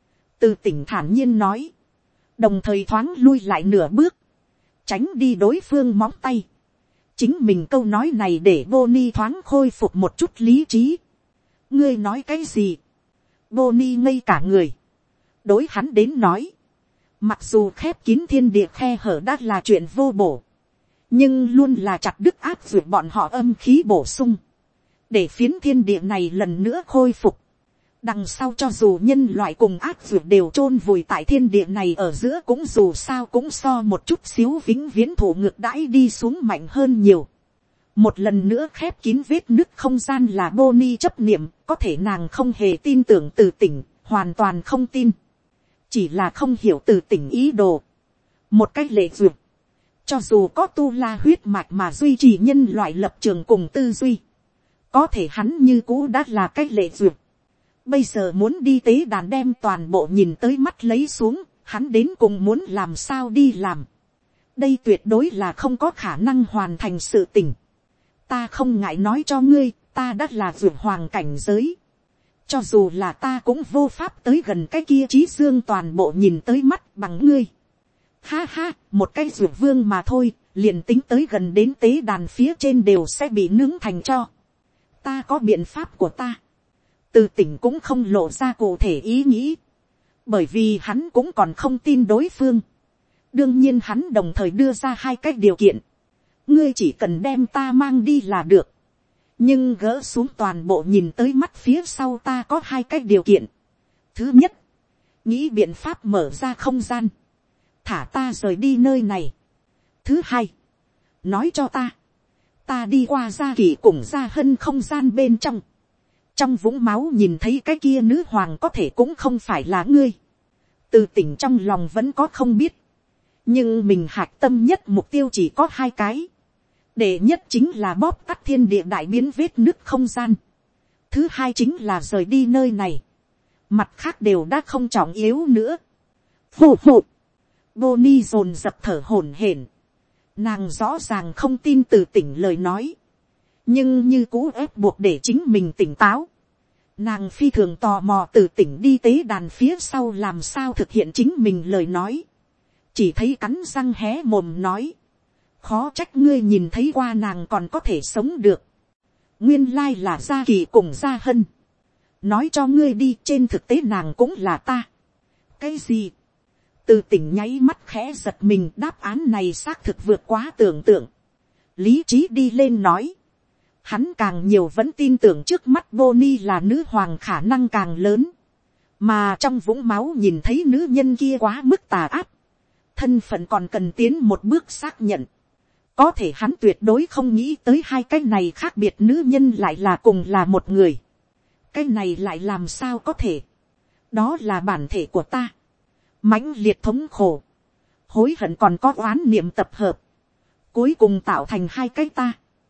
Từ tỉnh thản nhiên nói. Đồng thời thoáng lui lại nửa bước. Tránh đi đối phương móng tay. Chính mình câu nói này để Bonnie thoáng khôi phục một chút lý trí. Ngươi nói cái gì? Bonnie ngây cả người. Đối hắn đến nói. Mặc dù khép kín thiên địa khe hở đã là chuyện vô bổ. Nhưng luôn là chặt đứt áp dụng bọn họ âm khí bổ sung. Để phiến thiên địa này lần nữa khôi phục. Đằng sau cho dù nhân loại cùng áp dụng đều chôn vùi tại thiên địa này ở giữa cũng dù sao cũng so một chút xíu vĩnh viễn thủ ngược đãi đi xuống mạnh hơn nhiều. Một lần nữa khép kín vết nứt không gian là Bonnie chấp niệm, có thể nàng không hề tin tưởng từ tỉnh, hoàn toàn không tin. Chỉ là không hiểu từ tỉnh ý đồ. Một cách lệ duyệt. Cho dù có tu la huyết mạch mà duy trì nhân loại lập trường cùng tư duy. Có thể hắn như cũ đã là cách lệ duyệt. Bây giờ muốn đi tế đàn đem toàn bộ nhìn tới mắt lấy xuống. Hắn đến cùng muốn làm sao đi làm. Đây tuyệt đối là không có khả năng hoàn thành sự tình. Ta không ngại nói cho ngươi. Ta đã là duyệt hoàng cảnh giới. Cho dù là ta cũng vô pháp tới gần cái kia trí dương toàn bộ nhìn tới mắt bằng ngươi. Ha ha, một cái dược vương mà thôi, liền tính tới gần đến tế đàn phía trên đều sẽ bị nướng thành cho. Ta có biện pháp của ta. Từ tỉnh cũng không lộ ra cụ thể ý nghĩ. Bởi vì hắn cũng còn không tin đối phương. Đương nhiên hắn đồng thời đưa ra hai cái điều kiện. Ngươi chỉ cần đem ta mang đi là được. Nhưng gỡ xuống toàn bộ nhìn tới mắt phía sau ta có hai cái điều kiện. Thứ nhất, nghĩ biện pháp mở ra không gian. Thả ta rời đi nơi này. Thứ hai, nói cho ta, Ta đi qua gia kỳ cùng gia hân không gian bên trong. Trong vũng máu nhìn thấy cái kia nữ hoàng có thể cũng không phải là ngươi. Từ tỉnh trong lòng vẫn có không biết. Nhưng mình hạch tâm nhất mục tiêu chỉ có hai cái. Đệ nhất chính là bóp tắt thiên địa đại biến vết nứt không gian. Thứ hai chính là rời đi nơi này. Mặt khác đều đã không trọng yếu nữa. Phù phù. Bonnie dồn dập thở hổn hển. Nàng rõ ràng không tin từ tỉnh lời nói. Nhưng như cũ ép buộc để chính mình tỉnh táo. Nàng phi thường tò mò từ tỉnh đi tế đàn phía sau làm sao thực hiện chính mình lời nói. Chỉ thấy cắn răng hé mồm nói. Khó trách ngươi nhìn thấy qua nàng còn có thể sống được. Nguyên lai là gia kỳ cùng gia hân. Nói cho ngươi đi, trên thực tế nàng cũng là ta. Cái gì? Từ tỉnh nháy mắt khẽ giật mình, đáp án này xác thực vượt quá tưởng tượng. Lý trí đi lên nói. Hắn càng nhiều vẫn tin tưởng trước mắt Bonnie là nữ hoàng khả năng càng lớn. Mà trong vũng máu nhìn thấy nữ nhân kia quá mức tà ác. Thân phận còn cần tiến một bước xác nhận. Có thể hắn tuyệt đối không nghĩ tới hai cái này khác biệt nữ nhân lại là cùng là một người. Cái này lại làm sao có thể. Đó là bản thể của ta. Mãnh liệt thống khổ. Hối hận còn có oán niệm tập hợp. Cuối cùng tạo thành hai cái ta.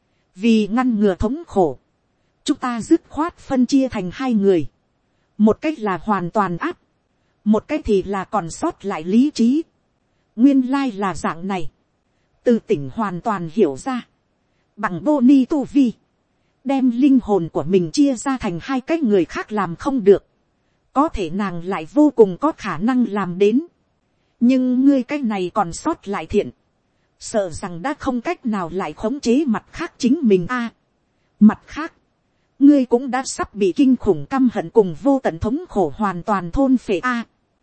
Vì ngăn ngừa thống khổ. Chúng ta dứt khoát phân chia thành hai người. Một cách là hoàn toàn áp. Một cách thì là còn sót lại lý trí. Nguyên lai là dạng này. Từ tỉnh hoàn toàn hiểu ra. Bằng Bonnie tu vi. Đem linh hồn của mình chia ra thành hai cái người khác làm không được. Có thể nàng lại vô cùng có khả năng làm đến. Nhưng ngươi cái này còn sót lại thiện. Sợ rằng đã không cách nào lại khống chế mặt khác chính mình a. Mặt khác. Ngươi cũng đã sắp bị kinh khủng căm hận cùng vô tận thống khổ hoàn toàn thôn phệ a.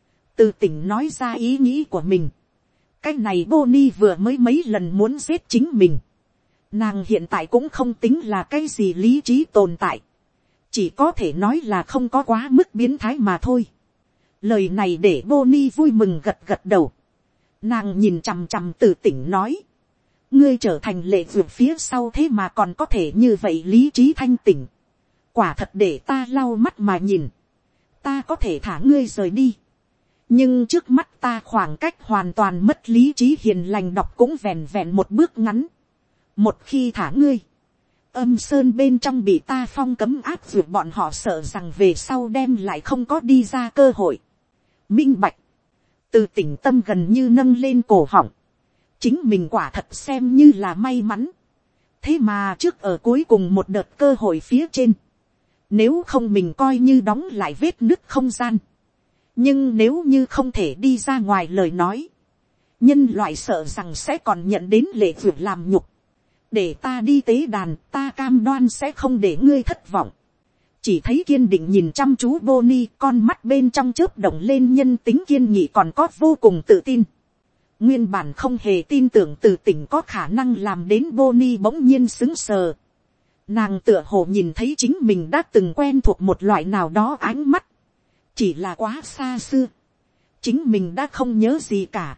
Từ tỉnh nói ra ý nghĩ của mình. Cái này Bonnie vừa mới mấy lần muốn giết chính mình. Nàng hiện tại cũng không tính là cái gì lý trí tồn tại. Chỉ có thể nói là không có quá mức biến thái mà thôi. Lời này để Bonnie vui mừng gật gật đầu. Nàng nhìn chằm chằm từ tỉnh nói. Ngươi trở thành lệ vượt phía sau thế mà còn có thể như vậy lý trí thanh tỉnh. Quả thật để ta lau mắt mà nhìn. Ta có thể thả ngươi rời đi. Nhưng trước mắt ta khoảng cách hoàn toàn mất lý trí hiền lành đọc cũng vẹn vẹn một bước ngắn. Một khi thả ngươi. Âm sơn bên trong bị ta phong cấm áp dụng bọn họ sợ rằng về sau đem lại không có đi ra cơ hội. Minh bạch. Từ tỉnh tâm gần như nâng lên cổ họng. Chính mình quả thật xem như là may mắn. Thế mà trước ở cuối cùng một đợt cơ hội phía trên. Nếu không mình coi như đóng lại vết nứt không gian. Nhưng nếu như không thể đi ra ngoài lời nói. Nhân loại sợ rằng sẽ còn nhận đến lệ vượt làm nhục. Để ta đi tế đàn, ta cam đoan sẽ không để ngươi thất vọng. Chỉ thấy kiên định nhìn chăm chú Bonnie, con mắt bên trong chớp động lên nhân tính kiên nghị còn có vô cùng tự tin. Nguyên bản không hề tin tưởng từ tỉnh có khả năng làm đến Bonnie bỗng nhiên sững sờ. Nàng tựa hồ nhìn thấy chính mình đã từng quen thuộc một loại nào đó ánh mắt. Chỉ là quá xa xưa. Chính mình đã không nhớ gì cả.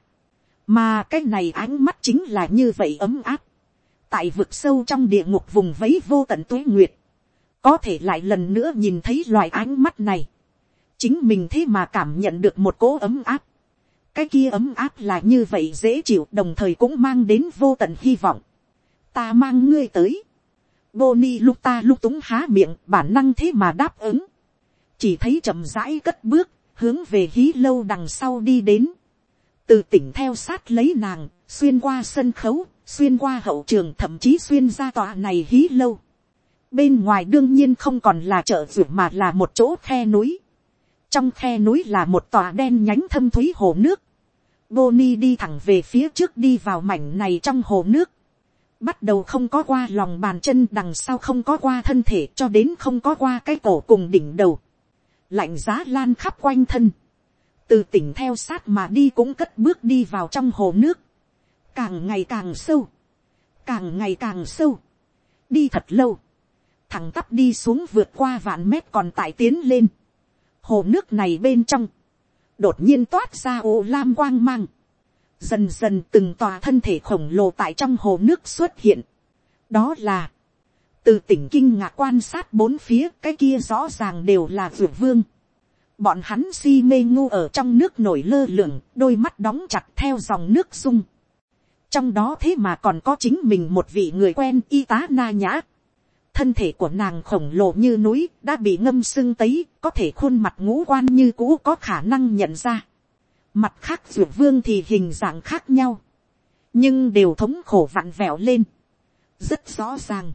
Mà cái này ánh mắt chính là như vậy ấm áp. Tại vực sâu trong địa ngục vùng vẫy vô tận tuế nguyệt. Có thể lại lần nữa nhìn thấy loại ánh mắt này. Chính mình thế mà cảm nhận được một cỗ ấm áp. Cái kia ấm áp là như vậy dễ chịu đồng thời cũng mang đến vô tận hy vọng. Ta mang ngươi tới. Bonnie lúc ta lúc túng há miệng bản năng thế mà đáp ứng. Chỉ thấy chậm rãi cất bước hướng về hí lâu đằng sau đi đến. Từ tỉnh theo sát lấy nàng xuyên qua sân khấu. Xuyên qua hậu trường thậm chí xuyên ra tòa này hí lâu. Bên ngoài đương nhiên không còn là chợ rượu mà là một chỗ khe núi. Trong khe núi là một tòa đen nhánh thâm thúy hồ nước. Bonnie đi thẳng về phía trước đi vào mảnh này trong hồ nước. Bắt đầu không có qua lòng bàn chân đằng sau không có qua thân thể cho đến không có qua cái cổ cùng đỉnh đầu. Lạnh giá lan khắp quanh thân. Từ tỉnh theo sát mà đi cũng cất bước đi vào trong hồ nước. Càng ngày càng sâu. Càng ngày càng sâu. Đi thật lâu. Thẳng tắp đi xuống vượt qua vạn mét còn tại tiến lên. Hồ nước này bên trong. Đột nhiên toát ra ô lam quang mang. Dần dần từng tòa thân thể khổng lồ tại trong hồ nước xuất hiện. Đó là, từ tỉnh kinh ngạc quan sát bốn phía, cái kia rõ ràng đều là dược vương. Bọn hắn si mê ngu ở trong nước nổi lơ lửng, đôi mắt đóng chặt theo dòng nước sung. Trong đó thế mà còn có chính mình một vị người quen, y tá Na Nhã. Thân thể của nàng khổng lồ như núi, đã bị ngâm sưng tấy, có thể khuôn mặt ngũ quan như cũ có khả năng nhận ra. Mặt khác dược vương thì hình dạng khác nhau, nhưng đều thống khổ vặn vẹo lên. Rất rõ ràng,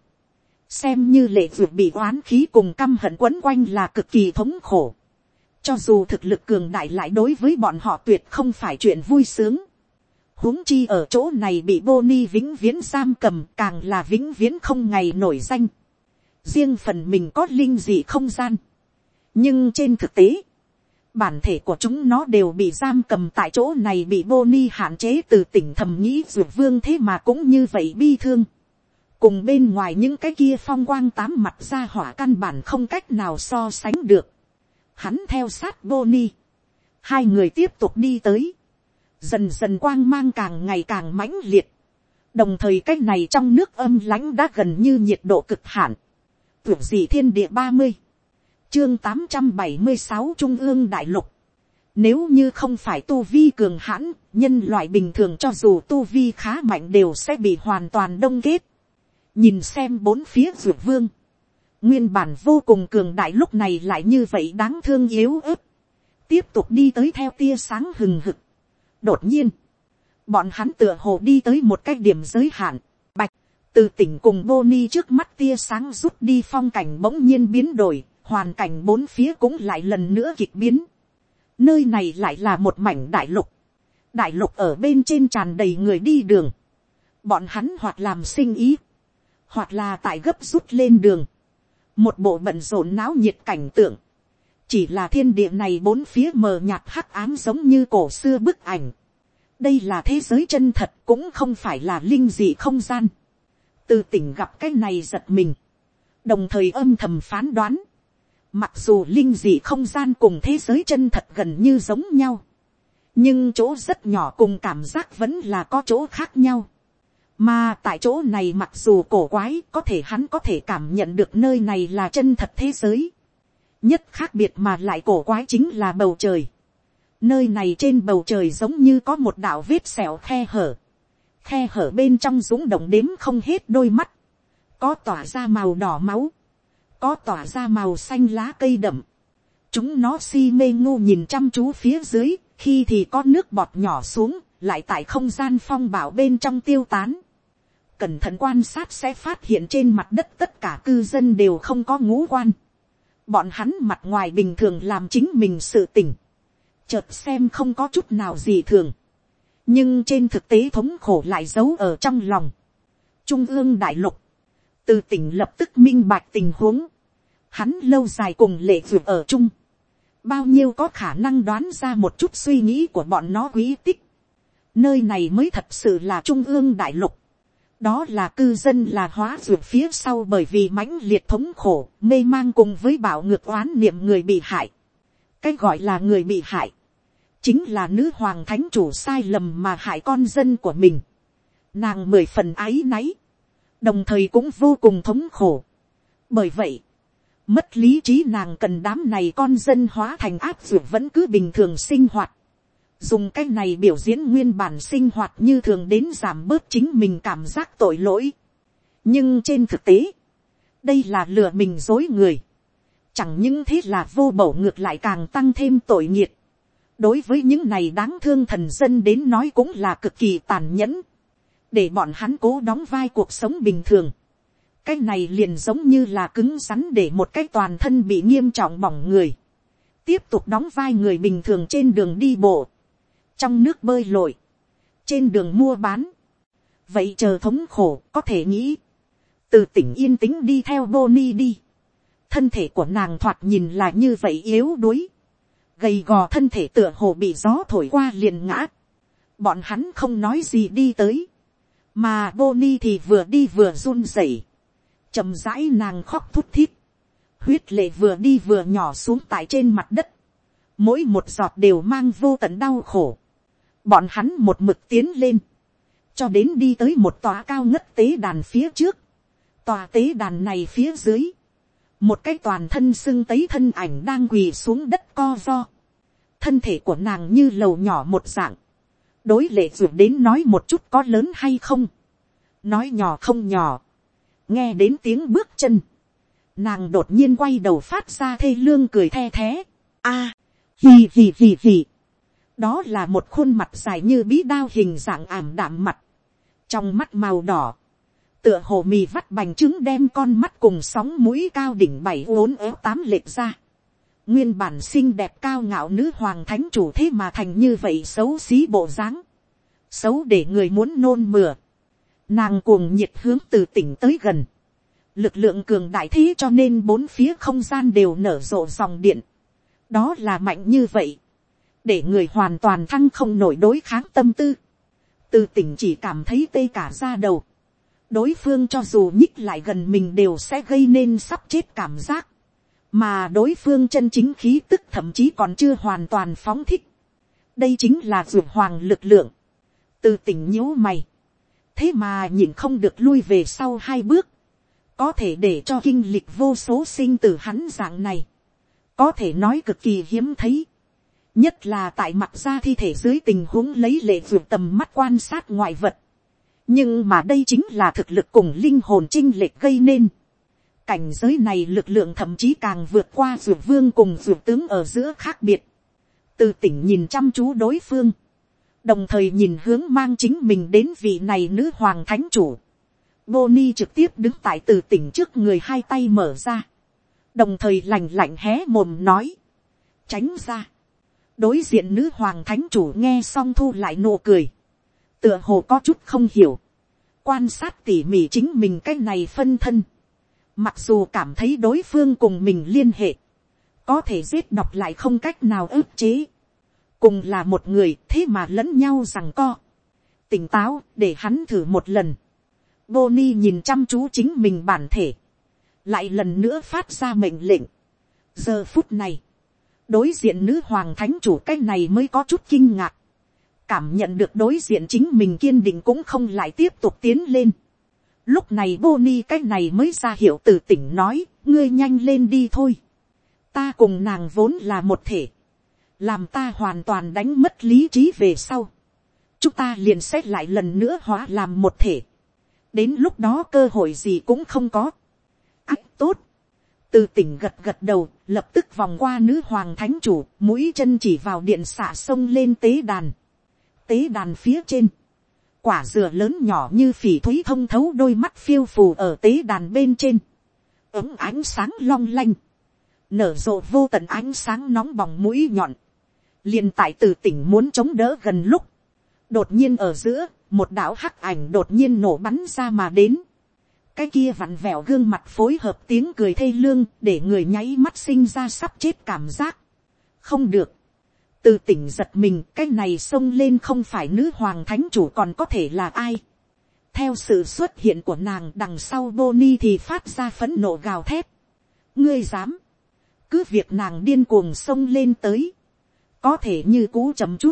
xem như lệ dược bị oán khí cùng căm hận quấn quanh là cực kỳ thống khổ. Cho dù thực lực cường đại lại đối với bọn họ tuyệt không phải chuyện vui sướng. Huống chi ở chỗ này bị Bonnie vĩnh viễn giam cầm, càng là vĩnh viễn không ngày nổi danh. Riêng phần mình có linh dị không gian, nhưng trên thực tế, bản thể của chúng nó đều bị giam cầm tại chỗ này, bị Bonnie hạn chế. Từ tỉnh thầm nghĩ dược vương thế mà cũng như vậy bi thương. Cùng bên ngoài những cái kia phong quang tám mặt ra hỏa căn bản không cách nào so sánh được. Hắn theo sát Bonnie, hai người tiếp tục đi tới. Dần dần quang mang càng ngày càng mãnh liệt. Đồng thời cái này trong nước âm lãnh đã gần như nhiệt độ cực hạn. Tưởng gì thiên địa ba mươi. Chương tám trăm bảy mươi sáu Trung ương đại lục. Nếu như không phải tu vi cường hãn, nhân loại bình thường cho dù tu vi khá mạnh đều sẽ bị hoàn toàn đông kết. Nhìn xem bốn phía dược vương. Nguyên bản vô cùng cường đại lúc này lại như vậy đáng thương yếu ớt. Tiếp tục đi tới theo tia sáng hừng hực. Đột nhiên, bọn hắn tựa hồ đi tới một cái điểm giới hạn. Bạch, từ tỉnh cùng Bonnie trước mắt tia sáng rút đi, phong cảnh bỗng nhiên biến đổi, hoàn cảnh bốn phía cũng lại lần nữa kịch biến. Nơi này lại là một mảnh đại lục. Đại lục ở bên trên tràn đầy người đi đường. Bọn hắn hoặc làm sinh ý, hoặc là tại gấp rút lên đường. Một bộ bận rộn náo nhiệt cảnh tượng. Chỉ là thiên địa này bốn phía mờ nhạt hắc ám giống như cổ xưa bức ảnh. Đây là thế giới chân thật, cũng không phải là linh dị không gian. Từ tỉnh gặp cái này giật mình. Đồng thời âm thầm phán đoán. Mặc dù linh dị không gian cùng thế giới chân thật gần như giống nhau. Nhưng chỗ rất nhỏ cùng cảm giác vẫn là có chỗ khác nhau. Mà tại chỗ này mặc dù cổ quái, có thể hắn có thể cảm nhận được nơi này là chân thật thế giới. Nhất khác biệt mà lại cổ quái chính là bầu trời. Nơi này trên bầu trời giống như có một đạo vết sẹo khe hở. Khe hở bên trong dũng động đếm không hết đôi mắt. Có tỏa ra màu đỏ máu. Có tỏa ra màu xanh lá cây đậm. Chúng nó si mê ngu nhìn chăm chú phía dưới. Khi thì có nước bọt nhỏ xuống, lại tại không gian phong bạo bên trong tiêu tán. Cẩn thận quan sát sẽ phát hiện trên mặt đất tất cả cư dân đều không có ngũ quan. Bọn hắn mặt ngoài bình thường làm chính mình sự tỉnh. Chợt xem không có chút nào gì thường. Nhưng trên thực tế thống khổ lại giấu ở trong lòng. Trung ương đại lục. Từ tỉnh lập tức minh bạch tình huống. Hắn lâu dài cùng lệ vượt ở chung. Bao nhiêu có khả năng đoán ra một chút suy nghĩ của bọn nó quý tích. Nơi này mới thật sự là trung ương đại lục. Đó là cư dân là hóa dược phía sau bởi vì mãnh liệt thống khổ, mê mang cùng với bạo ngược oán niệm người bị hại. Cái gọi là người bị hại. Chính là nữ hoàng thánh chủ sai lầm mà hại con dân của mình. Nàng mười phần áy náy. Đồng thời cũng vô cùng thống khổ. Bởi vậy, mất lý trí nàng cần đám này con dân hóa thành áp dược vẫn cứ bình thường sinh hoạt. Dùng cái này biểu diễn nguyên bản sinh hoạt như thường đến giảm bớt chính mình cảm giác tội lỗi. Nhưng trên thực tế, đây là lừa mình dối người. Chẳng những thế là vô bổ ngược lại càng tăng thêm tội nghiệt. Đối với những này đáng thương thần dân đến nói cũng là cực kỳ tàn nhẫn. Để bọn hắn cố đóng vai cuộc sống bình thường. Cái này liền giống như là cứng rắn để một cái toàn thân bị nghiêm trọng bỏng người. Tiếp tục đóng vai người bình thường trên đường đi bộ. Trong nước bơi lội. Trên đường mua bán. Vậy chờ thống khổ có thể nghĩ. Từ tỉnh yên tĩnh đi theo Bonnie đi. Thân thể của nàng thoạt nhìn là như vậy yếu đuối. Gầy gò thân thể tựa hồ bị gió thổi qua liền ngã. Bọn hắn không nói gì đi tới. Mà Bonnie thì vừa đi vừa run rẩy. Chậm rãi nàng khóc thút thít. Huyết lệ vừa đi vừa nhỏ xuống tại trên mặt đất. Mỗi một giọt đều mang vô tận đau khổ. Bọn hắn một mực tiến lên. Cho đến đi tới một tòa cao ngất tế đàn phía trước. Tòa tế đàn này phía dưới, một cái toàn thân xưng tấy thân ảnh đang quỳ xuống đất co ro. Thân thể của nàng như lầu nhỏ một dạng. Đối lệ duyệt đến nói một chút có lớn hay không. Nói nhỏ không nhỏ. Nghe đến tiếng bước chân. Nàng đột nhiên quay đầu phát ra thê lương cười the thé. A, hì hì hì hì. Đó là một khuôn mặt dài như bí đao hình dạng ảm đạm mặt. Trong mắt màu đỏ. Tựa hồ mì vắt bành trứng đem con mắt cùng sóng mũi cao đỉnh bảy uốn éo tám lệch ra. Nguyên bản xinh đẹp cao ngạo nữ hoàng thánh chủ thế mà thành như vậy xấu xí bộ dáng. Xấu để người muốn nôn mửa. Nàng cuồng nhiệt hướng từ tỉnh tới gần. Lực lượng cường đại thế cho nên bốn phía không gian đều nở rộ dòng điện. Đó là mạnh như vậy. Để người hoàn toàn thăng không nổi đối kháng tâm tư. Từ tỉnh chỉ cảm thấy tê cả da đầu. Đối phương cho dù nhích lại gần mình đều sẽ gây nên sắp chết cảm giác. Mà đối phương chân chính khí tức thậm chí còn chưa hoàn toàn phóng thích. Đây chính là dược hoàng lực lượng. Từ tỉnh nhíu mày. Thế mà nhìn không được lui về sau hai bước. Có thể để cho kinh lịch vô số sinh tử hắn dạng này. Có thể nói cực kỳ hiếm thấy. Nhất là tại mặt ra thi thể dưới tình huống lấy lệ dược tầm mắt quan sát ngoại vật. Nhưng mà đây chính là thực lực cùng linh hồn chinh lệch gây nên. Cảnh giới này lực lượng thậm chí càng vượt qua dược vương cùng dược tướng ở giữa khác biệt. Từ tỉnh nhìn chăm chú đối phương. Đồng thời nhìn hướng mang chính mình đến vị này nữ hoàng thánh chủ. Bonnie trực tiếp đứng tại từ tỉnh trước người, hai tay mở ra. Đồng thời lạnh lạnh hé mồm nói. Tránh ra. Đối diện nữ hoàng thánh chủ nghe xong thu lại nụ cười. Tựa hồ có chút không hiểu. Quan sát tỉ mỉ chính mình cái này phân thân. Mặc dù cảm thấy đối phương cùng mình liên hệ. Có thể giết đọc lại không cách nào ức chế. Cùng là một người thế mà lẫn nhau rằng co. Tỉnh táo để hắn thử một lần. Bonnie nhìn chăm chú chính mình bản thể. Lại lần nữa phát ra mệnh lệnh. Giờ phút này. Đối diện nữ hoàng thánh chủ cái này mới có chút kinh ngạc. Cảm nhận được đối diện chính mình kiên định cũng không lại tiếp tục tiến lên. Lúc này Bonnie cái này mới ra hiệu từ tỉnh nói. Ngươi nhanh lên đi thôi. Ta cùng nàng vốn là một thể. Làm ta hoàn toàn đánh mất lý trí về sau. Chúng ta liền xét lại lần nữa hóa làm một thể. Đến lúc đó cơ hội gì cũng không có. Ách tốt. Từ tỉnh gật gật đầu, lập tức vòng qua nữ hoàng thánh chủ, mũi chân chỉ vào điện xạ sông lên tế đàn. Tế đàn phía trên. Quả dừa lớn nhỏ như phỉ thúy thông thấu đôi mắt phiêu phù ở tế đàn bên trên. Ấm ánh sáng long lanh. Nở rộ vô tận ánh sáng nóng bỏng mũi nhọn. Liền tại từ tỉnh muốn chống đỡ gần lúc. Đột nhiên ở giữa, một đạo hắc ảnh đột nhiên nổ bắn ra mà đến. Cái kia vặn vẹo gương mặt phối hợp tiếng cười thê lương để người nháy mắt sinh ra sắp chết cảm giác. Không được. Từ tỉnh giật mình, cái này xông lên không phải nữ hoàng thánh chủ còn có thể là ai. Theo sự xuất hiện của nàng đằng sau Bonnie thì phát ra phẫn nộ gào thét. Ngươi dám. Cứ việc nàng điên cuồng xông lên tới. Có thể như cú chấm chút.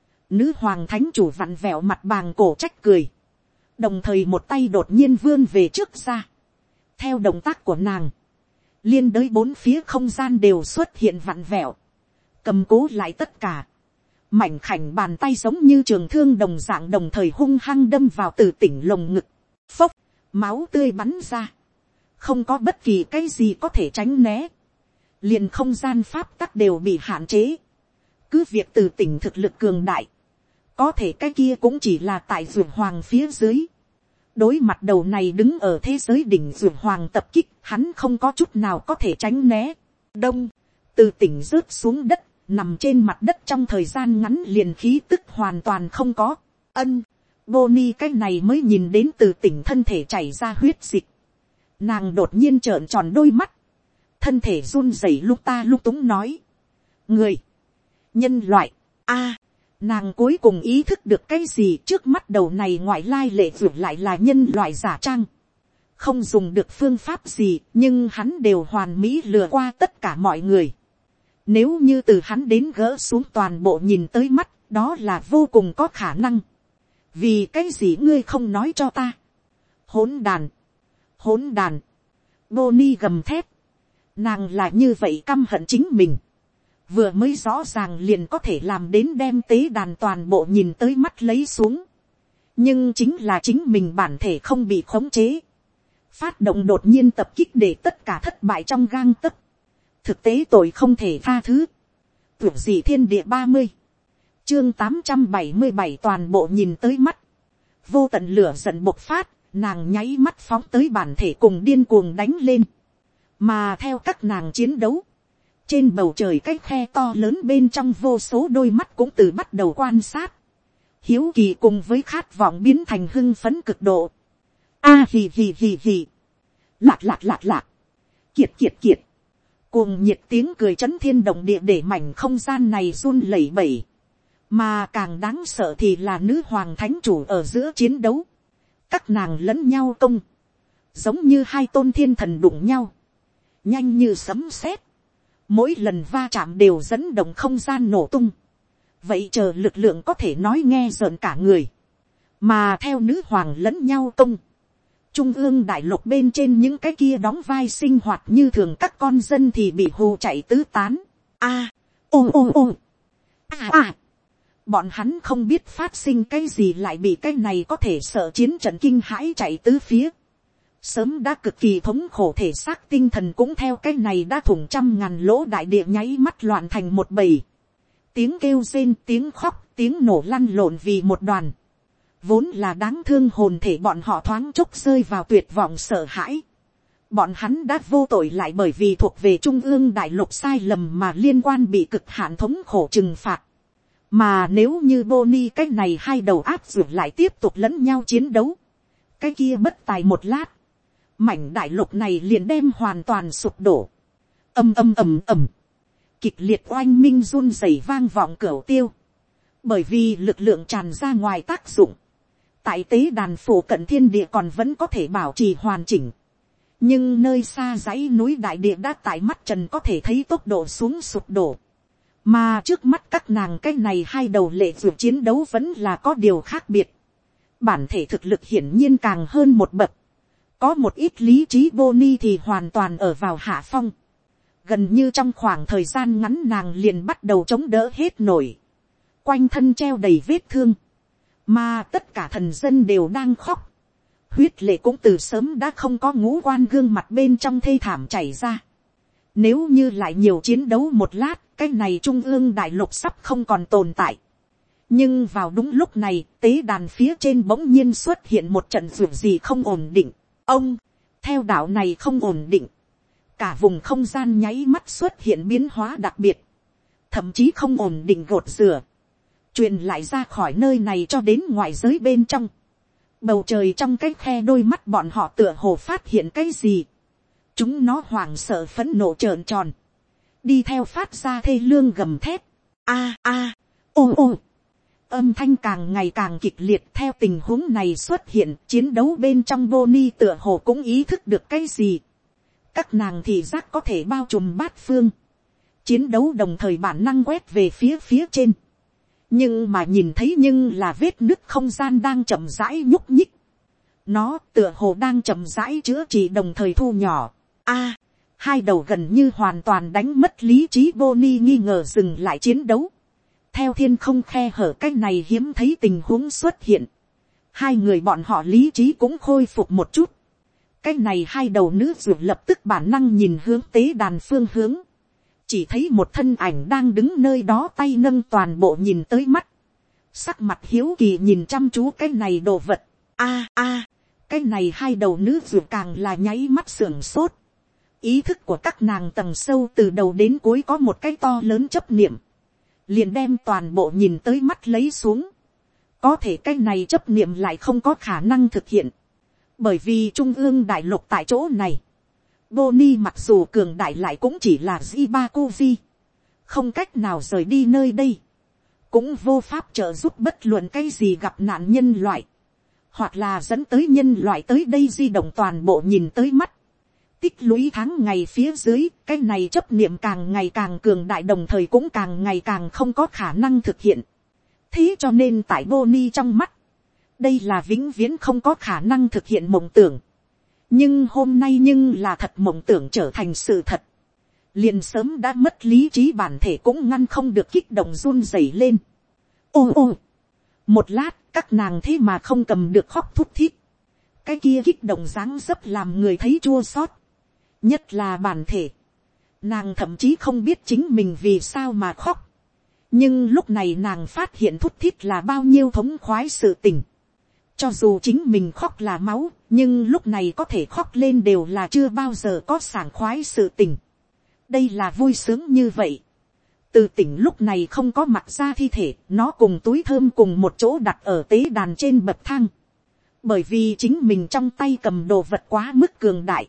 Nữ hoàng thánh chủ vặn vẹo mặt bàng cổ trách cười. Đồng thời một tay đột nhiên vươn về trước ra. Theo động tác của nàng. Liên đới bốn phía không gian đều xuất hiện vặn vẹo. Cầm cố lại tất cả. Mảnh khảnh bàn tay giống như trường thương đồng dạng đồng thời hung hăng đâm vào từ tỉnh lồng ngực. Phốc, máu tươi bắn ra. Không có bất kỳ cái gì có thể tránh né. Liền không gian pháp tắc đều bị hạn chế. Cứ việc từ tỉnh thực lực cường đại. Có thể cái kia cũng chỉ là tại dược hoàng phía dưới. Đối mặt đầu này đứng ở thế giới đỉnh dược hoàng tập kích. Hắn không có chút nào có thể tránh né. Đông, từ tỉnh rớt xuống đất. Nằm trên mặt đất trong thời gian ngắn liền khí tức hoàn toàn không có. Ân, Bonnie cái này mới nhìn đến từ tỉnh thân thể chảy ra huyết dịch. Nàng đột nhiên trợn tròn đôi mắt. Thân thể run rẩy lúc ta lúc túng nói. Người. Nhân loại. a nàng cuối cùng ý thức được cái gì trước mắt đầu này ngoại lai lệ vượt lại là nhân loại giả trang. Không dùng được phương pháp gì nhưng hắn đều hoàn mỹ lừa qua tất cả mọi người. Nếu như từ hắn đến gỡ xuống toàn bộ nhìn tới mắt, đó là vô cùng có khả năng. Vì cái gì ngươi không nói cho ta? Hỗn đàn. Hỗn đàn. Bonnie gầm thép. Nàng là như vậy căm hận chính mình. Vừa mới rõ ràng liền có thể làm đến đem tế đàn toàn bộ nhìn tới mắt lấy xuống. Nhưng chính là chính mình bản thể không bị khống chế. Phát động đột nhiên tập kích để tất cả thất bại trong gang tấc. Thực tế tội không thể tha thứ. Tưởng gì thiên địa ba mươi. Chương tám trăm bảy mươi bảy toàn bộ nhìn tới mắt. Vô tận lửa giận bộc phát. Nàng nháy mắt phóng tới bản thể cùng điên cuồng đánh lên. Mà theo các nàng chiến đấu. Trên bầu trời cái khe to lớn bên trong vô số đôi mắt cũng từ bắt đầu quan sát. Hiếu kỳ cùng với khát vọng biến thành hưng phấn cực độ. A à, hì hì hì hì. Lạc lạc lạc lạc. Kiệt kiệt kiệt. Cuồng nhiệt tiếng cười chấn thiên động địa để mảnh không gian này run lẩy bẩy. Mà càng đáng sợ thì là nữ hoàng thánh chủ ở giữa chiến đấu. Các nàng lẫn nhau công. Giống như hai tôn thiên thần đụng nhau. Nhanh như sấm sét. Mỗi lần va chạm đều dẫn động không gian nổ tung. Vậy chờ lực lượng có thể nói nghe rợn cả người. Mà theo nữ hoàng lẫn nhau công. Trung ương đại lục bên trên những cái kia đóng vai sinh hoạt như thường các con dân thì bị hù chạy tứ tán. A, ô ô ô, a a. Bọn hắn không biết phát sinh cái gì lại bị cái này có thể sợ chiến trận kinh hãi chạy tứ phía. Sớm đã cực kỳ thống khổ thể xác tinh thần cũng theo cái này đã thủng trăm ngàn lỗ đại địa nháy mắt loạn thành một bầy. Tiếng kêu rên, tiếng khóc, tiếng nổ lăn lộn vì một đoàn. Vốn là đáng thương hồn thể bọn họ thoáng chốc rơi vào tuyệt vọng sợ hãi. Bọn hắn đã vô tội lại bởi vì thuộc về trung ương đại lục sai lầm mà liên quan bị cực hạn thống khổ trừng phạt. Mà nếu như Bonnie cái này hai đầu áp dụng lại tiếp tục lẫn nhau chiến đấu. Cái kia bất tài một lát. Mảnh đại lục này liền đem hoàn toàn sụp đổ. Âm âm ầm ầm. Kịch liệt oanh minh run rẩy vang vọng cửu tiêu. Bởi vì lực lượng tràn ra ngoài tác dụng. Tại tế đàn phủ cận thiên địa còn vẫn có thể bảo trì hoàn chỉnh. Nhưng nơi xa dãy núi đại địa đã tại mắt trần có thể thấy tốc độ xuống sụp đổ. Mà trước mắt các nàng cái này hai đầu lệ vượt chiến đấu vẫn là có điều khác biệt. Bản thể thực lực hiển nhiên càng hơn một bậc. Có một ít lý trí Bonnie thì hoàn toàn ở vào hạ phong. Gần như trong khoảng thời gian ngắn nàng liền bắt đầu chống đỡ hết nổi. Quanh thân treo đầy vết thương. Mà tất cả thần dân đều đang khóc. Huyết lệ cũng từ sớm đã không có ngũ quan gương mặt bên trong thê thảm chảy ra. Nếu như lại nhiều chiến đấu một lát, cái này trung ương đại lục sắp không còn tồn tại. Nhưng vào đúng lúc này, tế đàn phía trên bỗng nhiên xuất hiện một trận dù gì không ổn định. Ông, theo đạo này không ổn định. Cả vùng không gian nháy mắt xuất hiện biến hóa đặc biệt. Thậm chí không ổn định gột rửa. Truyền lại ra khỏi nơi này cho đến ngoại giới bên trong. Bầu trời trong cái khe đôi mắt bọn họ tựa hồ phát hiện cái gì. Chúng nó hoảng sợ phẫn nộ trợn tròn. Đi theo phát ra thê lương gầm thét. A a, ô ô. Âm thanh càng ngày càng kịch liệt theo tình huống này xuất hiện. Chiến đấu bên trong Bonnie tựa hồ cũng ý thức được cái gì. Các nàng thị giác có thể bao trùm bát phương. Chiến đấu đồng thời bản năng quét về phía phía trên. Nhưng mà nhìn thấy nhưng là vết nứt không gian đang chậm rãi nhúc nhích. Nó tựa hồ đang chậm rãi chữa trị đồng thời thu nhỏ. A, hai đầu gần như hoàn toàn đánh mất lý trí Bonnie nghi ngờ dừng lại chiến đấu. Theo thiên không khe hở cái này hiếm thấy tình huống xuất hiện. Hai người bọn họ lý trí cũng khôi phục một chút. Cái này hai đầu nữ ruột lập tức bản năng nhìn hướng tế đàn phương hướng. Chỉ thấy một thân ảnh đang đứng nơi đó tay nâng toàn bộ nhìn tới mắt. Sắc mặt hiếu kỳ nhìn chăm chú cái này đồ vật. A a, cái này hai đầu nữ ruột càng là nháy mắt sưởng sốt. Ý thức của các nàng tầng sâu từ đầu đến cuối có một cái to lớn chấp niệm. Liền đem toàn bộ nhìn tới mắt lấy xuống. Có thể cái này chấp niệm lại không có khả năng thực hiện. Bởi vì trung ương đại lục tại chỗ này. Bonnie mặc dù cường đại lại cũng chỉ là Jibakuji. Không cách nào rời đi nơi đây. Cũng vô pháp trợ giúp bất luận cái gì gặp nạn nhân loại. Hoặc là dẫn tới nhân loại tới đây di động toàn bộ nhìn tới mắt. Tích lũy tháng ngày phía dưới, cái này chấp niệm càng ngày càng cường đại đồng thời cũng càng ngày càng không có khả năng thực hiện. Thế cho nên tại Bonnie trong mắt, đây là vĩnh viễn không có khả năng thực hiện mộng tưởng. nhưng hôm nay nhưng là thật mộng tưởng trở thành sự thật. Liền sớm đã mất lý trí bản thể cũng ngăn không được kích động run rẩy lên. Ô ô, một lát các nàng thế mà không cầm được khóc thút thít. Cái kia kích động dáng dấp làm người thấy chua xót, nhất là bản thể. Nàng thậm chí không biết chính mình vì sao mà khóc, nhưng lúc này nàng phát hiện thút thít là bao nhiêu thống khoái sự tình. Cho dù chính mình khóc là máu, nhưng lúc này có thể khóc lên đều là chưa bao giờ có sảng khoái sự tình. Đây là vui sướng như vậy. Từ tỉnh lúc này không có mặc ra thi thể, nó cùng túi thơm cùng một chỗ đặt ở tế đàn trên bậc thang. Bởi vì chính mình trong tay cầm đồ vật quá mức cường đại.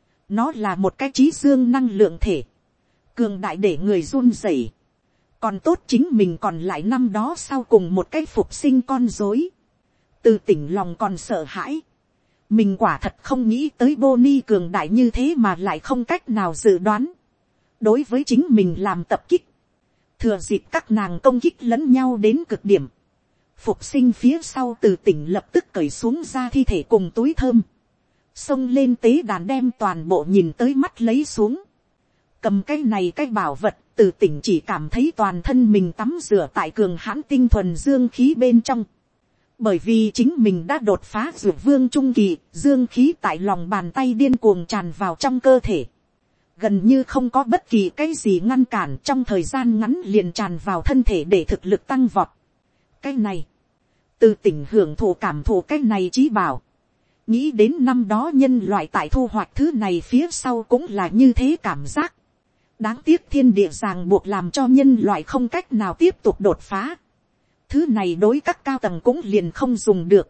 Nó là một cái trí dương năng lượng thể. Cường đại để người run rẩy. Còn tốt chính mình còn lại năm đó sau cùng một cái phục sinh con rối. Từ tỉnh lòng còn sợ hãi. Mình quả thật không nghĩ tới Bonnie cường đại như thế mà lại không cách nào dự đoán. Đối với chính mình làm tập kích. Thừa dịp các nàng công kích lẫn nhau đến cực điểm. Phục sinh phía sau từ tỉnh lập tức cởi xuống ra thi thể cùng túi thơm. Xông lên tế đàn đem toàn bộ nhìn tới mắt lấy xuống. Cầm cái này cái bảo vật, từ tỉnh chỉ cảm thấy toàn thân mình tắm rửa tại cường hãn tinh thuần dương khí bên trong. Bởi vì chính mình đã đột phá dược vương trung kỳ, dương khí tại lòng bàn tay điên cuồng tràn vào trong cơ thể. Gần như không có bất kỳ cái gì ngăn cản, trong thời gian ngắn liền tràn vào thân thể để thực lực tăng vọt. Cái này, từ tỉnh hưởng thụ cảm thụ cái này chí bảo. Nghĩ đến năm đó nhân loại tại thu hoạch thứ này phía sau cũng là như thế cảm giác. Đáng tiếc thiên địa ràng buộc làm cho nhân loại không cách nào tiếp tục đột phá. Thứ này đối các cao tầng cũng liền không dùng được.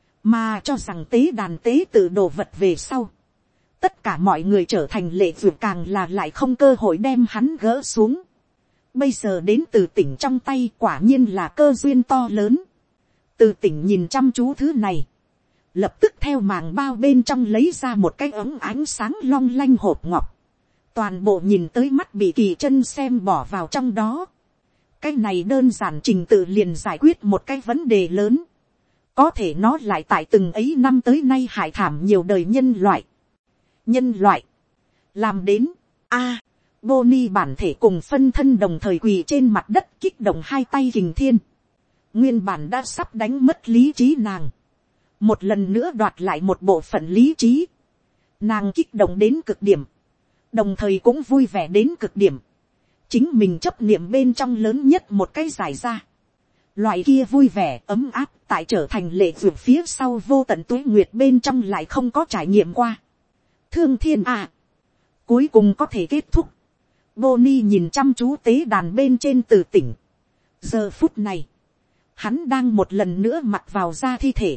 Mà cho rằng tế đàn tế tự đồ vật về sau. Tất cả mọi người trở thành lệ vượt càng là lại không cơ hội đem hắn gỡ xuống. Bây giờ đến từ tỉnh trong tay quả nhiên là cơ duyên to lớn. Từ tỉnh nhìn chăm chú thứ này. Lập tức theo màng bao bên trong lấy ra một cái ống ánh sáng long lanh hộp ngọc. Toàn bộ nhìn tới mắt bị kỳ chân xem bỏ vào trong đó. Cái này đơn giản trình tự liền giải quyết một cái vấn đề lớn. Có thể nó lại tại từng ấy năm tới nay hại thảm nhiều đời nhân loại. Nhân loại. Làm đến. A. À, Bonnie bản thể cùng phân thân đồng thời quỳ trên mặt đất kích động hai tay kình thiên. Nguyên bản đã sắp đánh mất lý trí nàng. Một lần nữa đoạt lại một bộ phận lý trí. Nàng kích động đến cực điểm. Đồng thời cũng vui vẻ đến cực điểm. Chính mình chấp niệm bên trong lớn nhất một cái giải ra. Loại kia vui vẻ ấm áp tại trở thành lệ vượt phía sau vô tận tuế nguyệt bên trong lại không có trải nghiệm qua. Thương thiên à. Cuối cùng có thể kết thúc. Bonnie nhìn chăm chú tế đàn bên trên từ tỉnh. Giờ phút này. Hắn đang một lần nữa mặc vào da thi thể.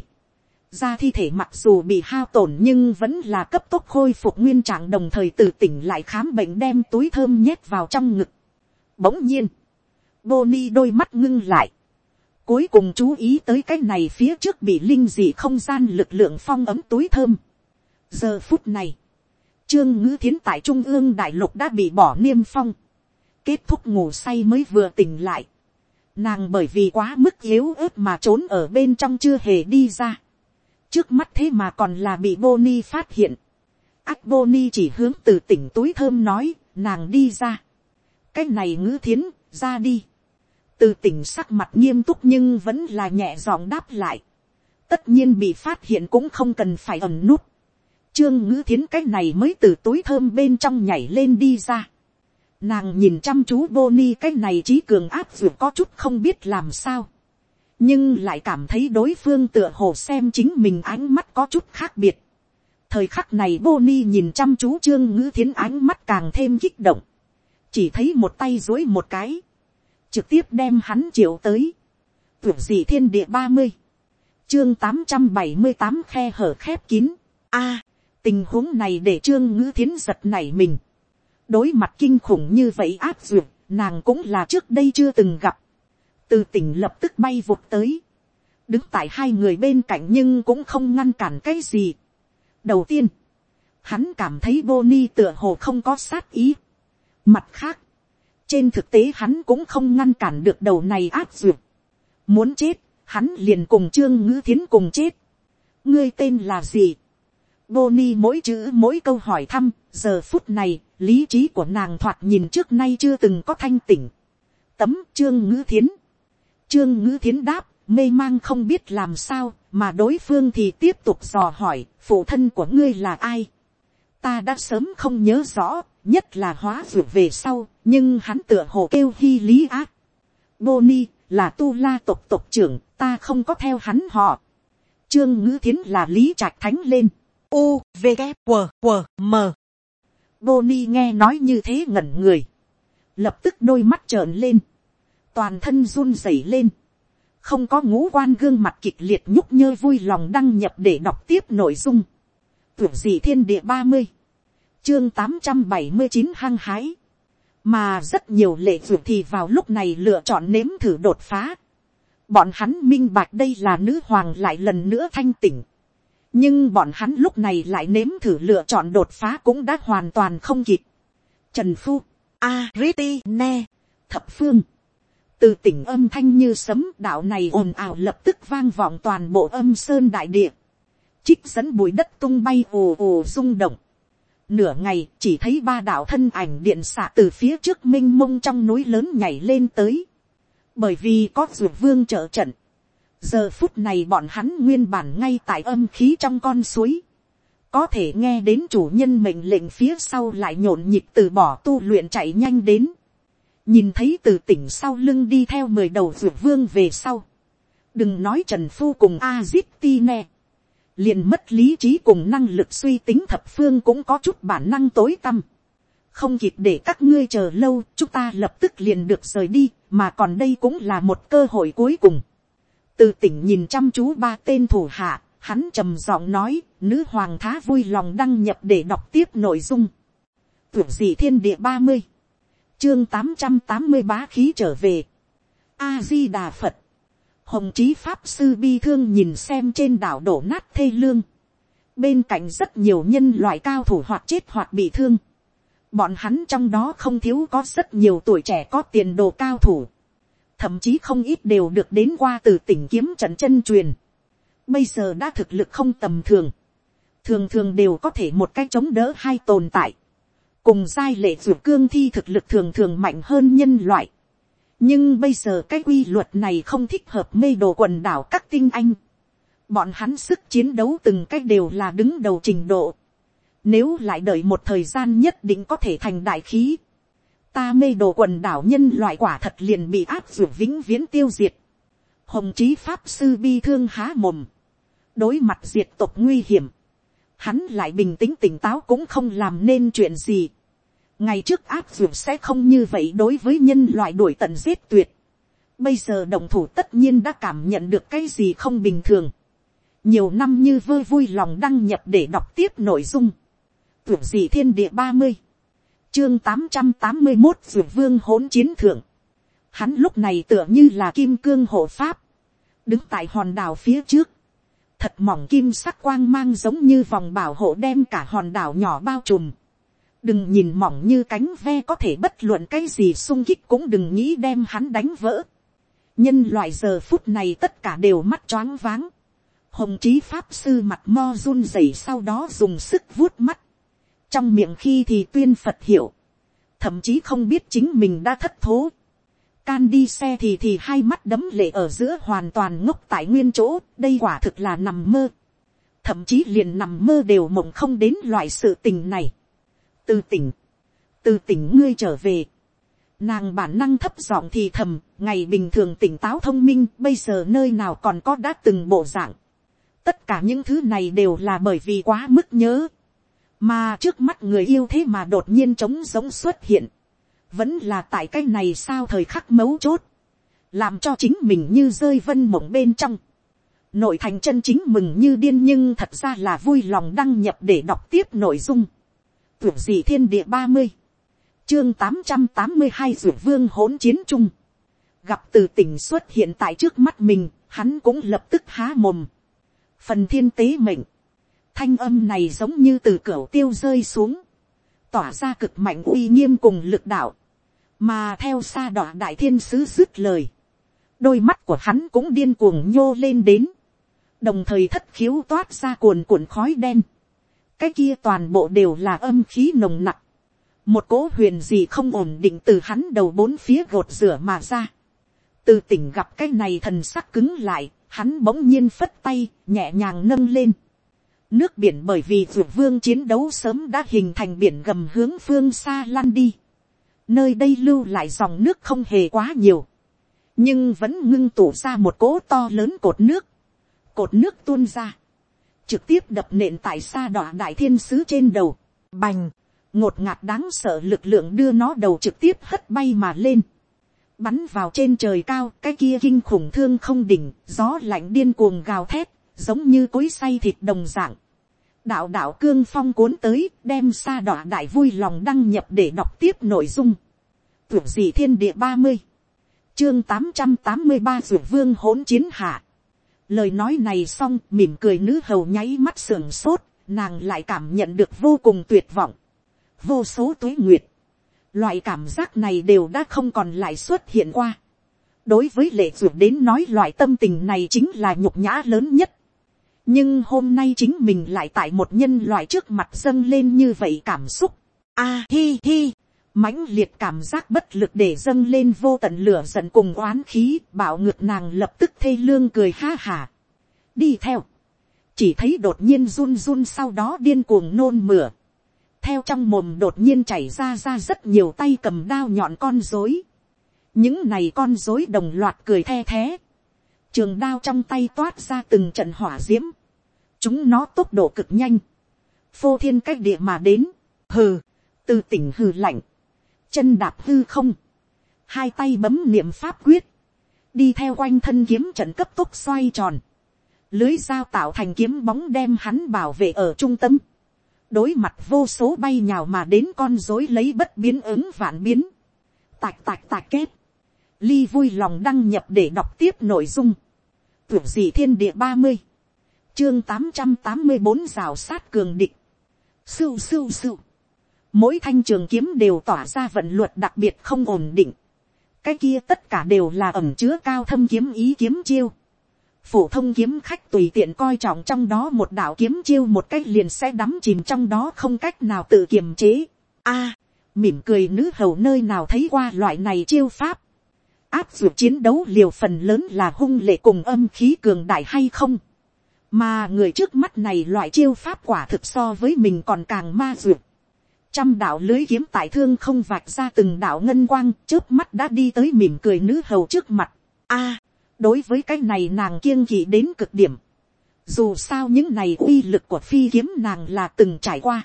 Da thi thể mặc dù bị hao tổn nhưng vẫn là cấp tốc khôi phục nguyên trạng, đồng thời từ tỉnh lại khám bệnh đem túi thơm nhét vào trong ngực. Bỗng nhiên. Bonnie đôi mắt ngưng lại. Cuối cùng chú ý tới cái này phía trước bị linh dị không gian lực lượng phong ấm túi thơm. Giờ phút này. Trương Ngữ Thiến tại Trung ương Đại Lục đã bị bỏ niêm phong. Kết thúc ngủ say mới vừa tỉnh lại. Nàng bởi vì quá mức yếu ớt mà trốn ở bên trong chưa hề đi ra. Trước mắt thế mà còn là bị Bonnie phát hiện. Ách Bonnie chỉ hướng từ tỉnh túi thơm nói, nàng đi ra. Cái này Ngữ Thiến, ra đi. Từ tỉnh sắc mặt nghiêm túc nhưng vẫn là nhẹ giọng đáp lại. Tất nhiên bị phát hiện cũng không cần phải ẩn nút. Trương Ngữ Thiến cái này mới từ túi thơm bên trong nhảy lên đi ra. Nàng nhìn chăm chú Bonnie cái này trí cường áp dược có chút không biết làm sao. Nhưng lại cảm thấy đối phương tựa hồ xem chính mình ánh mắt có chút khác biệt. Thời khắc này Bonnie nhìn chăm chú Trương Ngữ Thiến ánh mắt càng thêm kích động. Chỉ thấy một tay duỗi một cái. Trực tiếp đem hắn triệu tới. Tưởng gì thiên địa ba mươi. Chương tám trăm bảy mươi tám khe hở khép kín. A, tình huống này để Trương Ngữ Thiến giật nảy mình. Đối mặt kinh khủng như vậy áp dược, nàng cũng là trước đây chưa từng gặp. Từ tỉnh lập tức bay vụt tới. Đứng tại hai người bên cạnh nhưng cũng không ngăn cản cái gì. Đầu tiên, hắn cảm thấy Bonnie tựa hồ không có sát ý. Mặt khác, trên thực tế hắn cũng không ngăn cản được đầu này áp dược. Muốn chết, hắn liền cùng Trương Ngữ Thiến cùng chết. Ngươi tên là gì? Bonnie mỗi chữ mỗi câu hỏi thăm, giờ phút này, lý trí của nàng thoạt nhìn trước nay chưa từng có thanh tỉnh. Tấm Trương Ngữ Thiến. Trương Ngữ Thiến đáp, mê mang không biết làm sao, mà đối phương thì tiếp tục dò hỏi, phụ thân của ngươi là ai? Ta đã sớm không nhớ rõ, nhất là hóa dược về sau, nhưng hắn tựa hồ kêu Hy Lý Ác. Bonnie, là Tu La tộc tộc trưởng, ta không có theo hắn họ. Trương Ngữ Thiến là Lý Trạch Thánh lên. U, V, K, W, W, M. Bonnie nghe nói như thế ngẩn người. Lập tức đôi mắt trợn lên. Toàn thân run rẩy lên. Không có ngũ quan gương mặt kịch liệt nhúc nhơ vui lòng đăng nhập để đọc tiếp nội dung. Tưởng gì thiên địa ba mươi. Chương tám trăm bảy mươi chín hăng hái. Mà rất nhiều lệ vượt thì vào lúc này lựa chọn nếm thử đột phá. Bọn hắn minh bạch đây là nữ hoàng lại lần nữa thanh tỉnh. Nhưng bọn hắn lúc này lại nếm thử lựa chọn đột phá cũng đã hoàn toàn không kịp. Trần Phu, A, Riti, Ne, Thập Phương. Từ tỉnh âm thanh như sấm, đạo này ồn ào lập tức vang vọng toàn bộ Âm Sơn đại địa. Trích dẫn bụi đất tung bay ồ ồ rung động. Nửa ngày chỉ thấy ba đạo thân ảnh điện xạ từ phía trước mênh mông trong núi lớn nhảy lên tới. Bởi vì có Dược Vương trợ trận. Giờ phút này bọn hắn nguyên bản ngay tại âm khí trong con suối. Có thể nghe đến chủ nhân mệnh lệnh phía sau lại nhộn nhịp từ bỏ tu luyện chạy nhanh đến. Nhìn thấy từ tỉnh sau lưng đi theo mười đầu Dược Vương về sau. Đừng nói Trần Phu cùng A-zip-ti-ne. Liền mất lý trí cùng năng lực suy tính Thập Phương cũng có chút bản năng tối tăm. Không kịp để các ngươi chờ lâu, chúng ta lập tức liền được rời đi, mà còn đây cũng là một cơ hội cuối cùng. Từ tỉnh nhìn chăm chú ba tên thủ hạ, hắn trầm giọng nói, nữ hoàng thá vui lòng đăng nhập để đọc tiếp nội dung. Tưởng gì thiên địa ba mươi. Chương tám trăm tám mươi bá khí trở về. A-di-đà Phật. Hồng Chí Pháp Sư bi thương nhìn xem trên đảo đổ nát thê lương. Bên cạnh rất nhiều nhân loại cao thủ hoặc chết hoặc bị thương. Bọn hắn trong đó không thiếu có rất nhiều tuổi trẻ có tiền đồ cao thủ. Thậm chí không ít đều được đến qua từ tỉnh kiếm trận chân truyền. Bây giờ đã thực lực không tầm thường. Thường thường đều có thể một cách chống đỡ hai tồn tại. Cùng giai lệ dược cương thi thực lực thường thường mạnh hơn nhân loại. Nhưng bây giờ cái quy luật này không thích hợp mê đồ quần đảo các tinh anh. Bọn hắn sức chiến đấu từng cách đều là đứng đầu trình độ. Nếu lại đợi một thời gian nhất định có thể thành đại khí. Ta mê đồ quần đảo nhân loại quả thật liền bị áp dụng vĩnh viễn tiêu diệt. Hồng Chí Pháp Sư bi thương há mồm. Đối mặt diệt tộc nguy hiểm. Hắn lại bình tĩnh tỉnh táo cũng không làm nên chuyện gì. Ngày trước áp dụng sẽ không như vậy đối với nhân loại đuổi tận giết tuyệt. Bây giờ đồng thủ tất nhiên đã cảm nhận được cái gì không bình thường. Nhiều năm như vơ vui lòng đăng nhập để đọc tiếp nội dung. Tưởng gì thiên địa ba mươi. Chương tám trăm tám mươi một Dược Vương hỗn chiến thượng. Hắn lúc này tựa như là kim cương hộ pháp. Đứng tại hòn đảo phía trước. Thật mỏng kim sắc quang mang giống như vòng bảo hộ đem cả hòn đảo nhỏ bao trùm. Đừng nhìn mỏng như cánh ve có thể bất luận cái gì xung kích cũng đừng nghĩ đem hắn đánh vỡ. Nhân loại giờ phút này tất cả đều mắt choáng váng. Hồng Chí Pháp Sư mặt mo run rẩy sau đó dùng sức vuốt mắt. Trong miệng khi thì tuyên Phật hiệu. Thậm chí không biết chính mình đã thất thố. Can đi xe thì thì hai mắt đấm lệ ở giữa hoàn toàn ngốc tại nguyên chỗ. Đây quả thực là nằm mơ. Thậm chí liền nằm mơ đều mộng không đến loại sự tình này. Từ tỉnh. Từ tỉnh ngươi trở về. Nàng bản năng thấp giọng thì thầm. Ngày bình thường tỉnh táo thông minh. Bây giờ nơi nào còn có đã từng bộ dạng. Tất cả những thứ này đều là bởi vì quá mức nhớ. Mà trước mắt người yêu thế mà đột nhiên trống giống xuất hiện. Vẫn là tại cái này sao thời khắc mấu chốt. Làm cho chính mình như rơi vân mộng bên trong. Nội thành chân chính mừng như điên nhưng thật ra là vui lòng đăng nhập để đọc tiếp nội dung. Tưởng gì thiên địa ba mươi. Chương tám trăm tám mươi hai Dược Vương hỗn chiến chung. Gặp từ tỉnh xuất hiện tại trước mắt mình, hắn cũng lập tức há mồm. Phần thiên tế mệnh. Thanh âm này giống như từ cửu tiêu rơi xuống. Tỏa ra cực mạnh uy nghiêm cùng lực đạo. Mà theo xa đọa đại thiên sứ dứt lời. Đôi mắt của hắn cũng điên cuồng nhô lên đến. Đồng thời thất khiếu toát ra cuồn cuộn khói đen. cái kia toàn bộ đều là âm khí nồng nặc, một cỗ huyền gì không ổn định từ hắn đầu bốn phía gột rửa mà ra. Từ tỉnh gặp cái này thần sắc cứng lại, hắn bỗng nhiên phất tay, nhẹ nhàng nâng lên. Nước biển bởi vì Dược Vương chiến đấu sớm đã hình thành biển gầm hướng phương xa lăn đi. Nơi đây lưu lại dòng nước không hề quá nhiều, nhưng vẫn ngưng tụ ra một cỗ to lớn cột nước. Cột nước tuôn ra, trực tiếp đập nện tại Sa Đọa Đại Thiên Sứ trên đầu. Bành, ngột ngạt đáng sợ lực lượng đưa nó đầu trực tiếp hất bay mà lên, bắn vào trên trời cao. Cái kia kinh khủng thương không đỉnh, gió lạnh điên cuồng gào thét, giống như cối xay thịt đồng dạng. Đạo đạo cương phong cuốn tới, đem Sa Đọa Đại vui lòng đăng nhập để đọc tiếp nội dung. Tưởng gì thiên địa ba mươi, chương tám trăm tám mươi ba Dược Vương hỗn chiến hạ. Lời nói này xong, mỉm cười nữ hầu nháy mắt sườn sốt, nàng lại cảm nhận được vô cùng tuyệt vọng. Vô số tuế nguyệt, loại cảm giác này đều đã không còn lại xuất hiện qua. Đối với Lệ Dược đến nói, loại tâm tình này chính là nhục nhã lớn nhất. Nhưng hôm nay chính mình lại tại một nhân loại trước mặt dâng lên như vậy cảm xúc. A hi hi, mãnh liệt cảm giác bất lực để dâng lên vô tận lửa giận cùng oán khí, bạo ngược nàng lập tức thê lương cười ha hả. Đi theo, chỉ thấy đột nhiên run run, sau đó điên cuồng nôn mửa. Theo trong mồm đột nhiên chảy ra ra rất nhiều tay cầm đao nhọn con rối. Những này con rối đồng loạt cười the thé. Trường đao trong tay toát ra từng trận hỏa diễm. Chúng nó tốc độ cực nhanh, phô thiên cách địa mà đến. Hừ, từ tỉnh hừ lạnh, chân đạp hư không, hai tay bấm niệm pháp quyết, đi theo quanh thân kiếm trận cấp tốc xoay tròn. Lưới dao tạo thành kiếm bóng đem hắn bảo vệ ở trung tâm. Đối mặt vô số bay nhào mà đến con rối lấy bất biến ứng vạn biến. Tạch tạch tạch kết. Ly vui lòng đăng nhập để đọc tiếp nội dung. Tưởng gì thiên địa ba mươi, chương tám trăm tám mươi bốn rào sát cường địch. Sưu sưu sưu. Mỗi thanh trường kiếm đều tỏa ra vận luật đặc biệt không ổn định. Cái kia tất cả đều là ẩn chứa cao thâm kiếm ý kiếm chiêu. Phổ thông kiếm khách tùy tiện coi trọng trong đó một đạo kiếm chiêu một cách liền sẽ đắm chìm trong đó, không cách nào tự kiềm chế. A, mỉm cười nữ hầu nơi nào thấy qua loại này chiêu pháp. Áp dụng chiến đấu liều phần lớn là hung lệ cùng âm khí cường đại hay không. Mà người trước mắt này loại chiêu pháp quả thực so với mình còn càng ma duyệt. Trăm đạo lưới kiếm tại thương không vạch ra từng đạo ngân quang, chớp mắt đã đi tới mỉm cười nữ hầu trước mặt. A, đối với cái này nàng kiêng kỵ đến cực điểm. Dù sao những này uy lực của phi kiếm nàng là từng trải qua.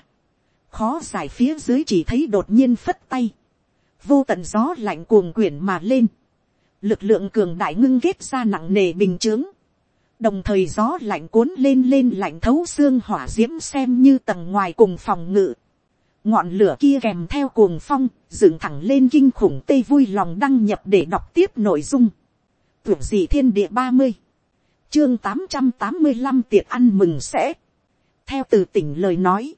Khó giải phía dưới chỉ thấy đột nhiên phất tay. Vô tận gió lạnh cuồng quyển mà lên. Lực lượng cường đại ngưng kết ra nặng nề bình chướng. Đồng thời gió lạnh cuốn lên lên lạnh thấu xương hỏa diễm xem như tầng ngoài cùng phòng ngự. Ngọn lửa kia kèm theo cuồng phong, dựng thẳng lên kinh khủng tê vui lòng đăng nhập để đọc tiếp nội dung. Tưởng gì thiên địa ba mươi, chương tám trăm tám mươi lăm tiệc ăn mừng sẽ. Theo từ tỉnh lời nói,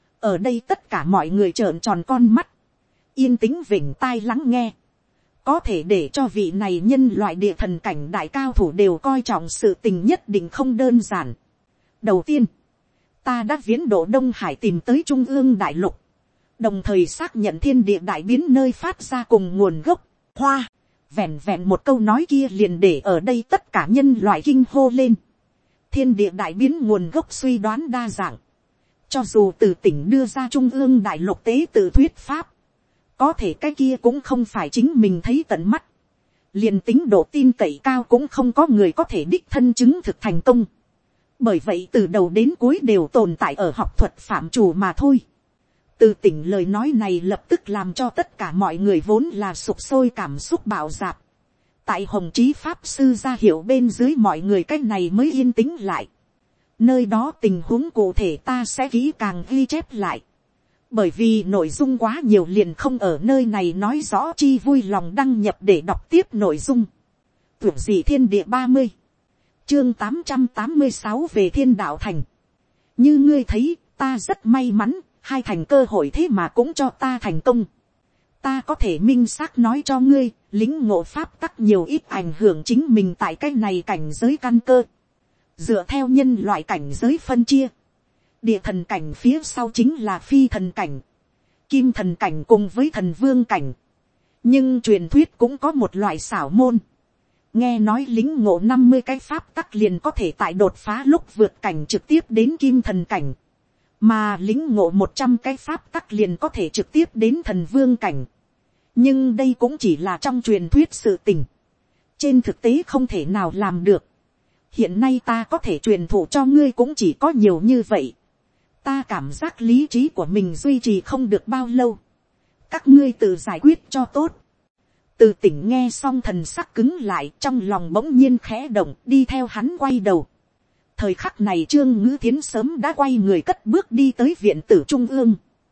ở đây tất cả mọi người trợn tròn con mắt, yên tĩnh vểnh tai lắng nghe. Có thể để cho vị này nhân loại địa thần cảnh đại cao thủ đều coi trọng sự tình nhất định không đơn giản. Đầu tiên, ta đã viễn độ Đông Hải tìm tới Trung ương đại lục, đồng thời xác nhận thiên địa đại biến nơi phát ra cùng nguồn gốc. Hoa, vẹn vẹn một câu nói kia liền để ở đây tất cả nhân loại kinh hô lên. Thiên địa đại biến nguồn gốc suy đoán đa dạng. Cho dù từ tỉnh đưa ra Trung ương đại lục tế tự thuyết pháp, có thể cái kia cũng không phải chính mình thấy tận mắt. Liền tính độ tin cậy cao cũng không có người có thể đích thân chứng thực thành công. Bởi vậy từ đầu đến cuối đều tồn tại ở học thuật phạm trù mà thôi. Từ tỉnh lời nói này lập tức làm cho tất cả mọi người vốn là sục sôi cảm xúc bạo dạp. Tại Hồng Chí Pháp Sư ra hiệu bên dưới mọi người cách này mới yên tĩnh lại. Nơi đó tình huống cụ thể ta sẽ kỹ càng ghi chép lại. Bởi vì nội dung quá nhiều liền không ở nơi này nói rõ, chi vui lòng đăng nhập để đọc tiếp nội dung. Tưởng gì thiên địa ba mươi, chương tám trăm tám mươi sáu về Thiên Đạo Thành. Như ngươi thấy, ta rất may mắn, hai thành cơ hội thế mà cũng cho ta thành công. Ta có thể minh xác nói cho ngươi, lính ngộ pháp tắc nhiều ít ảnh hưởng chính mình tại cái này cảnh giới căn cơ. Dựa theo nhân loại cảnh giới phân chia, Địa thần cảnh phía sau chính là phi thần cảnh, kim thần cảnh cùng với thần vương cảnh. Nhưng truyền thuyết cũng có một loại xảo môn, nghe nói lính ngộ năm mươi cái pháp tắc liền có thể tại đột phá lúc vượt cảnh trực tiếp đến kim thần cảnh, mà lính ngộ một trăm cái pháp tắc liền có thể trực tiếp đến thần vương cảnh. Nhưng đây cũng chỉ là trong truyền thuyết sự tình, trên thực tế không thể nào làm được. Hiện nay ta có thể truyền thụ cho ngươi cũng chỉ có nhiều như vậy. Ta cảm giác lý trí của mình duy trì không được bao lâu, các ngươi tự giải quyết cho tốt. Từ tỉnh nghe xong thần sắc cứng lại, trong lòng bỗng nhiên khẽ động, đi theo hắn quay đầu. Thời khắc này Trương Ngữ Thiến sớm đã quay người cất bước đi tới viện tử trung ương.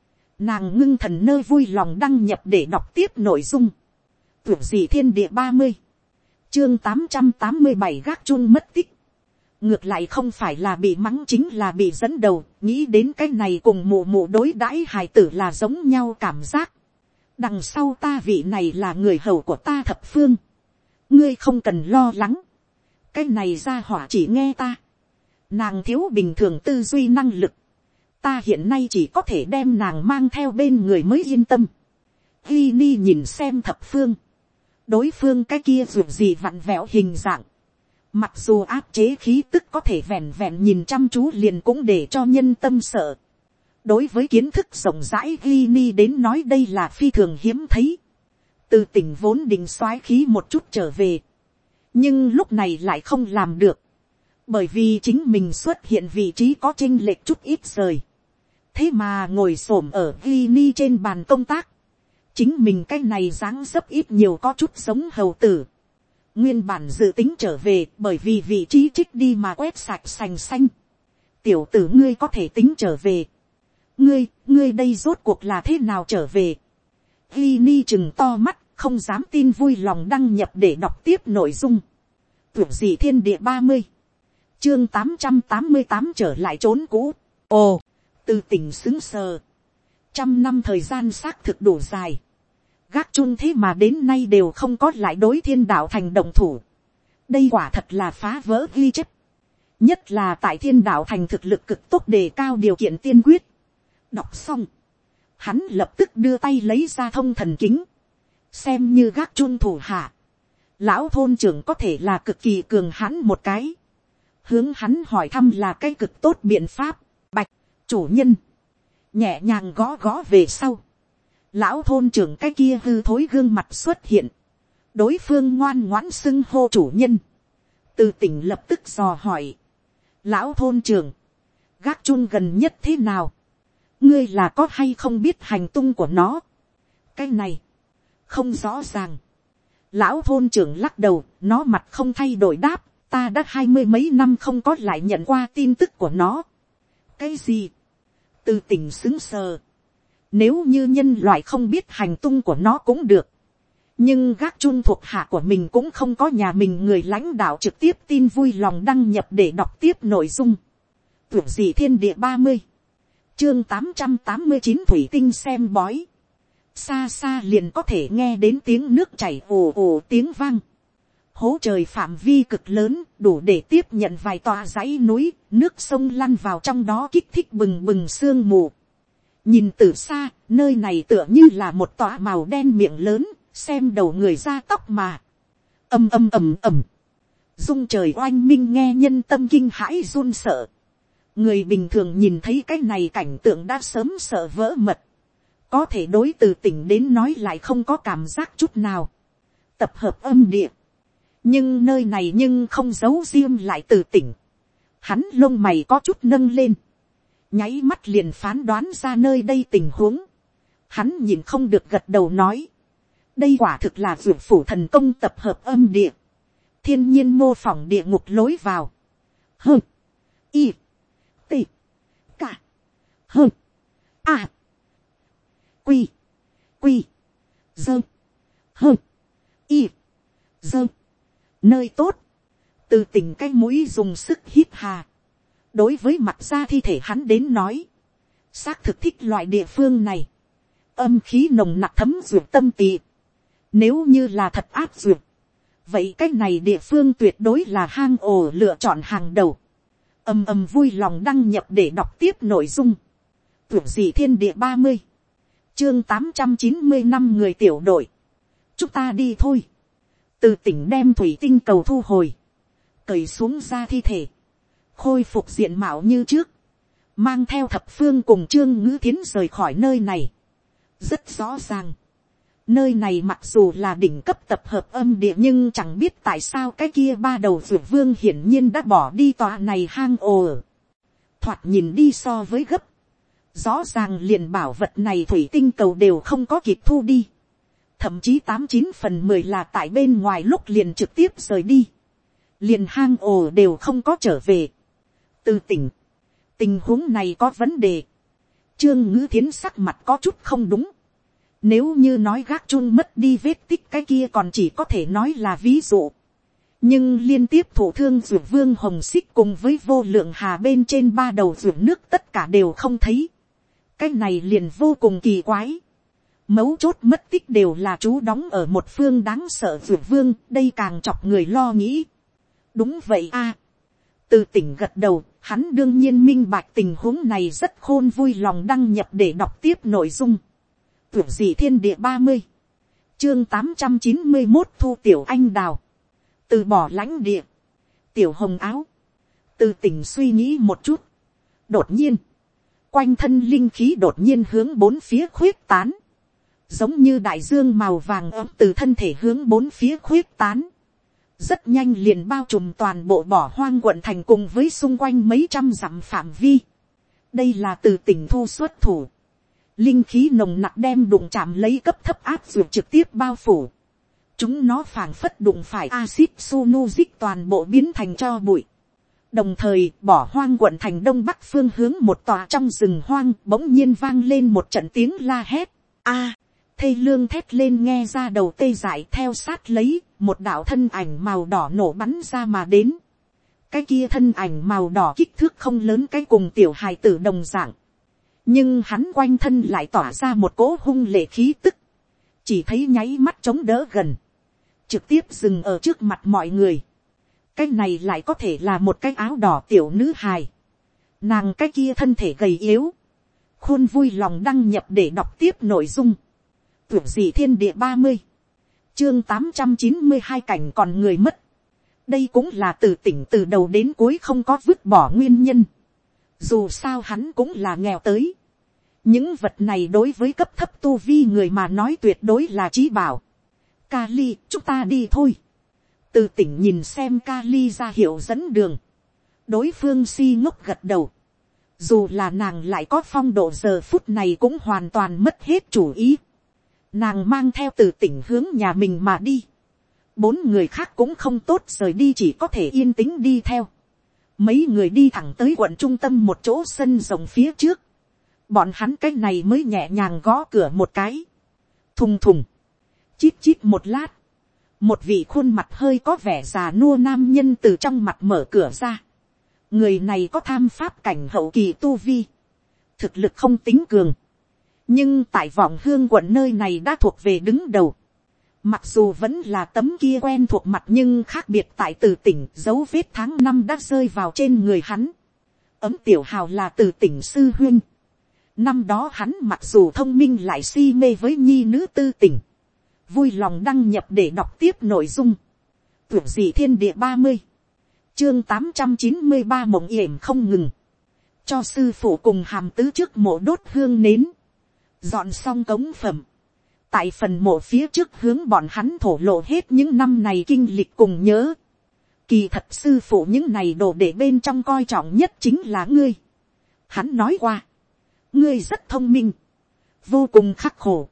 Nàng ngưng thần nơi vui lòng đăng nhập để đọc tiếp nội dung. Tưởng gì thiên địa ba mươi, chương tám trăm tám mươi bảy gác chung mất tích. Ngược lại không phải là bị mắng chính là bị dẫn đầu, nghĩ đến cái này cùng mụ mụ đối đãi hài tử là giống nhau cảm giác. Đằng sau ta vị này là người hầu của ta thập phương, ngươi không cần lo lắng, cái này ra hỏa chỉ nghe ta. Nàng thiếu bình thường tư duy năng lực, ta hiện nay chỉ có thể đem nàng mang theo bên người mới yên tâm. Hy ni nhìn xem thập phương, đối phương cái kia dù gì vặn vẹo hình dạng, mặc dù áp chế khí tức có thể vẹn vẹn nhìn chăm chú liền cũng để cho nhân tâm sợ. Đối với kiến thức rộng rãi Hy ni đến nói đây là phi thường hiếm thấy. Từ tỉnh vốn định soái khí một chút trở về, nhưng lúc này lại không làm được, bởi vì chính mình xuất hiện vị trí có chênh lệch chút ít rời. Thế mà ngồi xổm ở Hy ni trên bàn công tác, chính mình cái này dáng dấp ít nhiều có chút giống hầu tử. Nguyên bản dự tính trở về, bởi vì vị trí trích đi mà quét sạch sành xanh. Tiểu tử ngươi có thể tính trở về. Ngươi, ngươi đây rốt cuộc là thế nào trở về? Hy ni chừng to mắt, không dám tin vui lòng đăng nhập để đọc tiếp nội dung. Tưởng gì thiên địa ba mươi, chương tám trăm tám mươi tám trở lại trốn cũ. Ồ, từ tỉnh xứng sờ. Trăm năm thời gian xác thực đủ dài. Gác chung thế mà đến nay đều không có lại đối thiên đạo thành động thủ. Đây quả thật là phá vỡ ghi chép. Nhất là tại thiên đạo thành thực lực cực tốt đề cao điều kiện tiên quyết. Đọc xong, hắn lập tức đưa tay lấy ra thông thần kính, xem như gác chung thủ hạ. Lão thôn trưởng có thể là cực kỳ cường hãn một cái. Hướng hắn hỏi thăm là cái cực tốt biện pháp. Bạch, chủ nhân. Nhẹ nhàng gõ gõ về sau. Lão thôn trưởng cái kia hư thối gương mặt xuất hiện. Đối phương ngoan ngoãn xưng hô chủ nhân. Từ tỉnh lập tức dò hỏi. Lão thôn trưởng, gác chung gần nhất thế nào? Ngươi là có hay không biết hành tung của nó? Cái này, không rõ ràng. Lão thôn trưởng lắc đầu, nó mặt không thay đổi đáp. Ta đã hai mươi mấy năm không có lại nhận qua tin tức của nó. Cái gì? Từ tỉnh xứng sờ. Nếu như nhân loại không biết hành tung của nó cũng được. Nhưng gác chung thuộc hạ của mình cũng không có nhà mình người lãnh đạo trực tiếp tin vui lòng đăng nhập để đọc tiếp nội dung. Tưởng gì thiên địa ba mươi, chương tám trăm tám mươi chín thủy tinh xem bói. Xa xa liền có thể nghe đến tiếng nước chảy ồ ồ tiếng vang. Hố trời phạm vi cực lớn, đủ để tiếp nhận vài tòa dãy núi, nước sông lăn vào trong đó kích thích bừng bừng sương mù. Nhìn từ xa, nơi này tựa như là một tòa màu đen miệng lớn, xem đầu người ra tóc mà. Âm âm ầm ầm. Dung trời oanh minh nghe nhân tâm kinh hãi run sợ. Người bình thường nhìn thấy cái này cảnh tượng đã sớm sợ vỡ mật. Có thể đối từ tỉnh đến nói lại không có cảm giác chút nào. Tập hợp âm địa. Nhưng nơi này nhưng không giấu riêng lại từ tỉnh. Hắn lông mày có chút nâng lên. Nháy mắt liền phán đoán ra nơi đây tình huống. Hắn nhìn không được gật đầu nói. Đây quả thực là vượt phủ thần công tập hợp âm địa. Thiên nhiên mô phỏng địa ngục lối vào. Hơ. Y. T. Cả. Hơ. A. Quy. Quy. Dơ. Hơ. Y. Dơ. Nơi tốt. Từ tỉnh cái mũi dùng sức hít hà. Đối với mặt ra thi thể hắn đến nói. Xác thực thích loại địa phương này. Âm khí nồng nặc thấm ruột tâm tỳ. Nếu như là thật áp ruột. Vậy cái này địa phương tuyệt đối là hang ổ lựa chọn hàng đầu. ầm ầm vui lòng đăng nhập để đọc tiếp nội dung. Tưởng gì thiên địa ba mươi, chương tám trăm chín mươi năm người tiểu đội. Chúng ta đi thôi. Từ tỉnh đem thủy tinh cầu thu hồi, cởi xuống ra thi thể, khôi phục diện mạo như trước, mang theo thập phương cùng Trương Ngữ Thiến rời khỏi nơi này. Rất rõ ràng, nơi này mặc dù là đỉnh cấp tập hợp âm địa, nhưng chẳng biết tại sao cái kia ba đầu dược vương hiển nhiên đã bỏ đi tòa này hang ồ ở. Thoạt nhìn đi so với gấp, rõ ràng liền bảo vật này thủy tinh cầu đều không có kịp thu đi. Thậm chí tám chín phần mười là tại bên ngoài lúc liền trực tiếp rời đi. Liền hang ồ đều không có trở về. Từ tỉnh, tình huống này có vấn đề. Trương Ngữ Thiến sắc mặt có chút không đúng. Nếu như nói gác chun mất đi vết tích cái kia còn chỉ có thể nói là ví dụ. Nhưng liên tiếp thủ thương dược vương hồng xích cùng với vô lượng hà bên trên ba đầu dược nước tất cả đều không thấy. Cái này liền vô cùng kỳ quái. Mấu chốt mất tích đều là chú đóng ở một phương đáng sợ dược vương, đây càng chọc người lo nghĩ. Đúng vậy a. Từ tỉnh gật đầu, hắn đương nhiên minh bạch tình huống này, rất khôn vui lòng đăng nhập để đọc tiếp nội dung. Tưởng gì thiên địa ba mươi, chương tám trăm chín mươi một thu tiểu anh đào. Từ bỏ lãnh địa, tiểu hồng áo. Từ tỉnh suy nghĩ một chút. Đột nhiên, quanh thân linh khí đột nhiên hướng bốn phía khuyết tán. Giống như đại dương màu vàng ấm từ thân thể hướng bốn phía khuyết tán. Rất nhanh liền bao trùm toàn bộ bỏ hoang quận thành cùng với xung quanh mấy trăm dặm phạm vi. Đây là từ tỉnh thu xuất thủ. Linh khí nồng nặc đem đụng chạm lấy cấp thấp áp dược trực tiếp bao phủ. Chúng nó phảng phất đụng phải axit sunuric toàn bộ biến thành cho bụi. Đồng thời bỏ hoang quận thành đông bắc phương hướng một tòa trong rừng hoang bỗng nhiên vang lên một trận tiếng la hét. A, thê lương thét lên nghe ra đầu tê dại, theo sát lấy một đạo thân ảnh màu đỏ nổ bắn ra mà đến. Cái kia thân ảnh màu đỏ kích thước không lớn, cái cùng tiểu hài tử đồng dạng. Nhưng hắn quanh thân lại tỏa ra một cỗ hung lệ khí tức. Chỉ thấy nháy mắt chống đỡ gần, trực tiếp dừng ở trước mặt mọi người. Cái này lại có thể là một cái áo đỏ tiểu nữ hài. Nàng cái kia thân thể gầy yếu. Khôn vui lòng đăng nhập để đọc tiếp nội dung. Tưởng gì thiên địa ba mươi, chương tám trăm chín mươi hai cảnh còn người mất. Đây cũng là từ tỉnh từ đầu đến cuối không có vứt bỏ nguyên nhân. Dù sao hắn cũng là nghèo tới. Những vật này đối với cấp thấp tu vi người mà nói tuyệt đối là trí bảo. Kali, chúng ta đi thôi. Từ tỉnh nhìn xem Kali ra hiệu dẫn đường. Đối phương si ngốc gật đầu. Dù là nàng lại có phong độ, giờ phút này cũng hoàn toàn mất hết chủ ý. Nàng mang theo từ tỉnh hướng nhà mình mà đi. Bốn người khác cũng không tốt rời đi, chỉ có thể yên tĩnh đi theo. Mấy người đi thẳng tới quận trung tâm một chỗ sân rộng phía trước. Bọn hắn cái này mới nhẹ nhàng gõ cửa một cái. Thùng thùng. Chít chít một lát. Một vị khuôn mặt hơi có vẻ già nua nam nhân từ trong mặt mở cửa ra. Người này có tham pháp cảnh hậu kỳ tu vi. Thực lực không tính cường. Nhưng tại Vọng Hương quận nơi này đã thuộc về đứng đầu. Mặc dù vẫn là tấm kia quen thuộc mặt, nhưng khác biệt tại từ tỉnh, dấu vết tháng năm đã rơi vào trên người hắn. Ấm tiểu hào là từ tỉnh sư huynh. Năm đó hắn mặc dù thông minh lại si mê với nhi nữ tư tình. Vui lòng đăng nhập để đọc tiếp nội dung. Tưởng gì thiên địa ba mươi, chương tám trăm chín mươi ba mộng yểm không ngừng. Cho sư phụ cùng hàm tứ trước mộ đốt hương nến. Dọn xong cống phẩm. Tại phần mộ phía trước hướng bọn hắn thổ lộ hết những năm này kinh lịch cùng nhớ. Kỳ thật sư phụ những này đồ để bên trong coi trọng nhất chính là ngươi. Hắn nói qua. Ngươi rất thông minh. Vô cùng khắc khổ.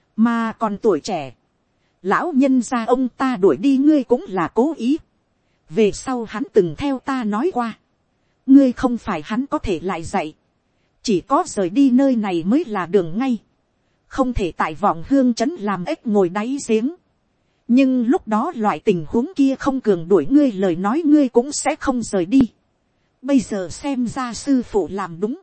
Mà còn tuổi trẻ. Lão nhân gia ông ta đuổi đi ngươi cũng là cố ý. Về sau hắn từng theo ta nói qua. Ngươi không phải hắn có thể lại dạy. Chỉ có rời đi nơi này mới là đường ngay. Không thể tại Vọng Hương trấn làm ếch ngồi đáy giếng. Nhưng lúc đó loại tình huống kia không cường đuổi ngươi, lời nói ngươi cũng sẽ không rời đi. Bây giờ xem ra sư phụ làm đúng.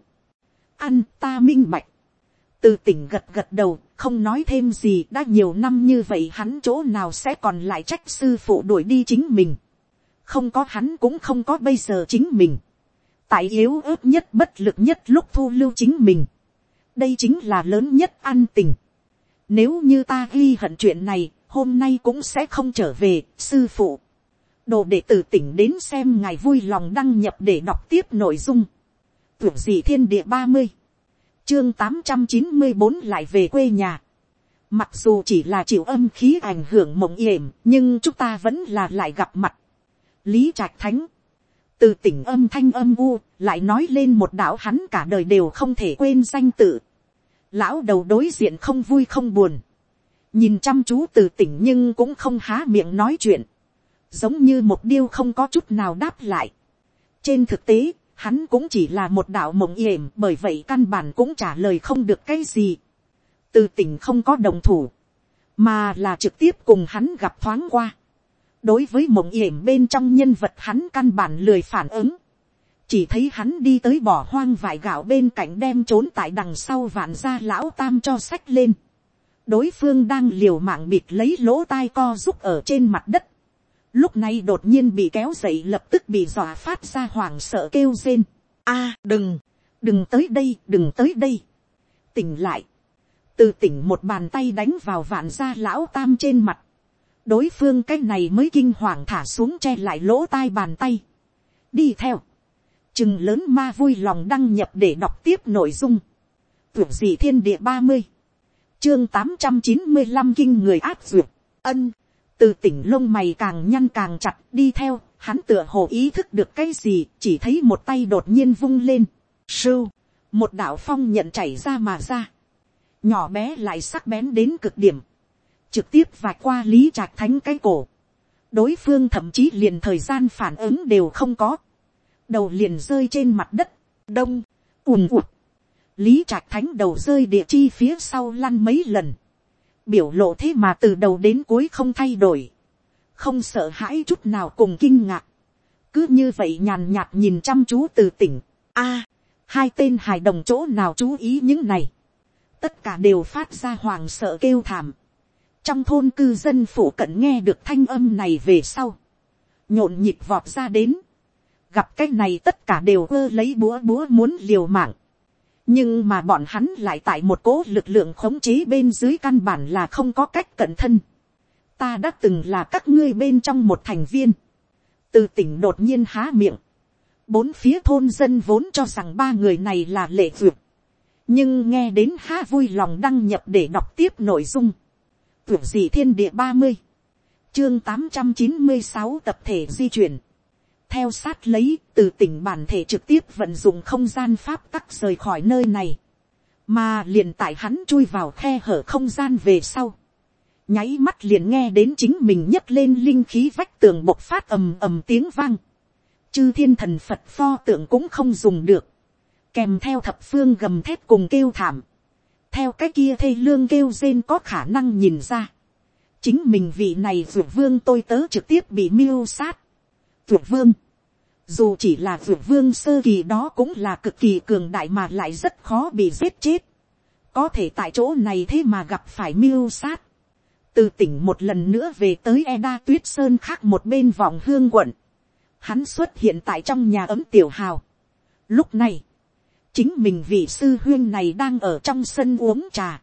Ăn ta minh bạch. Từ tỉnh gật gật đầu, không nói thêm gì, đã nhiều năm như vậy hắn chỗ nào sẽ còn lại trách sư phụ đuổi đi chính mình. Không có hắn cũng không có bây giờ chính mình. tại yếu ớt nhất bất lực nhất lúc thu lưu chính mình, đây chính là lớn nhất ăn tình. Nếu như ta ghi hận chuyện này, hôm nay cũng sẽ không trở về. Sư phụ, đồ đệ tử tỉnh đến xem ngài vui lòng đăng nhập để đọc tiếp nội dung. Tưởng gì thiên địa ba mươi, chương tám trăm chín mươi bốn lại về quê nhà. Mặc dù chỉ là chịu âm khí ảnh hưởng mộng yểm, nhưng chúng ta vẫn là lại gặp mặt. Lý Trạch Thánh, từ tỉnh âm thanh âm u, lại nói lên một đạo hắn cả đời đều không thể quên danh tự. Lão đầu đối diện không vui không buồn, nhìn chăm chú từ tỉnh nhưng cũng không há miệng nói chuyện, giống như một điêu không có chút nào đáp lại. Trên thực tế, hắn cũng chỉ là một đạo mộng yểm, bởi vậy căn bản cũng trả lời không được cái gì. Từ tỉnh không có đồng thủ, mà là trực tiếp cùng hắn gặp thoáng qua. Đối với mộng yểm bên trong nhân vật hắn căn bản lười phản ứng, chỉ thấy hắn đi tới bỏ hoang vải gạo bên cạnh, đem trốn tại đằng sau vạn gia lão tam cho xách lên. Đối phương đang liều mạng bịt lấy lỗ tai co rúc ở trên mặt đất, lúc này đột nhiên bị kéo dậy, lập tức bị dọa phát ra hoảng sợ kêu rên. A, đừng, đừng tới đây, đừng tới đây, tỉnh lại. Từ tỉnh một bàn tay đánh vào vạn gia lão tam trên mặt, đối phương cái này mới kinh hoàng thả xuống che lại lỗ tai bàn tay. Đi theo, chừng lớn ma vui lòng đăng nhập để đọc tiếp nội dung. Tưởng gì thiên địa ba mươi, chương tám trăm chín mươi lăm kinh người áp duyệt. Ân, từ tỉnh lông mày càng nhăn càng chặt. Đi theo, hắn tựa hồ ý thức được cái gì, chỉ thấy một tay đột nhiên vung lên. Sưu, một đạo phong nhận chảy ra mà ra, nhỏ bé lại sắc bén đến cực điểm, trực tiếp vạch qua Lý Trạch Thánh cái cổ. Đối phương thậm chí liền thời gian phản ứng đều không có, đầu liền rơi trên mặt đất. Đông, ùm ụt, Lý Trạch Thánh đầu rơi địa chi phía sau lăn mấy lần, biểu lộ thế mà từ đầu đến cuối không thay đổi, không sợ hãi chút nào cùng kinh ngạc, cứ như vậy nhàn nhạt nhìn chăm chú từ tỉnh. A, hai tên hài đồng chỗ nào chú ý những này, tất cả đều phát ra hoàng sợ kêu thảm. Trong thôn cư dân phủ cận nghe được thanh âm này về sau, nhộn nhịp vọt ra đến, gặp cái này tất cả đều ơ lấy búa búa muốn liều mạng. Nhưng mà bọn hắn lại tại một cố lực lượng khống chế bên dưới, căn bản là không có cách cận thân. Ta đã từng là các ngươi bên trong một thành viên. Từ tỉnh đột nhiên há miệng, bốn phía thôn dân vốn cho rằng ba người này là lệ vượt, nhưng nghe đến há vui lòng đăng nhập để đọc tiếp nội dung. Tưởng gì thiên địa ba mươi, chương tám trăm chín mươi sáu tập thể di chuyển. Theo sát lấy, từ tỉnh bản thể trực tiếp vận dụng không gian pháp tắc rời khỏi nơi này. Mà liền tại hắn chui vào khe hở không gian về sau, nháy mắt liền nghe đến chính mình nhấc lên linh khí vách tường bộc phát ầm ầm tiếng vang. Chư thiên thần Phật pho tượng cũng không dùng được, kèm theo thập phương gầm thét cùng kêu thảm. Theo cái kia thê lương kêu rên có khả năng nhìn ra, chính mình vị này Dược Vương tôi tớ trực tiếp bị mưu sát. Dược Vương, dù chỉ là Dược Vương sơ kỳ, đó cũng là cực kỳ cường đại mà lại rất khó bị giết chết. Có thể tại chỗ này thế mà gặp phải mưu sát. Từ tỉnh một lần nữa về tới Eda Tuyết Sơn khác một bên vọng hương quận. Hắn xuất hiện tại trong nhà ấm tiểu hào. Lúc này, chính mình vị sư huyên này đang ở trong sân uống trà.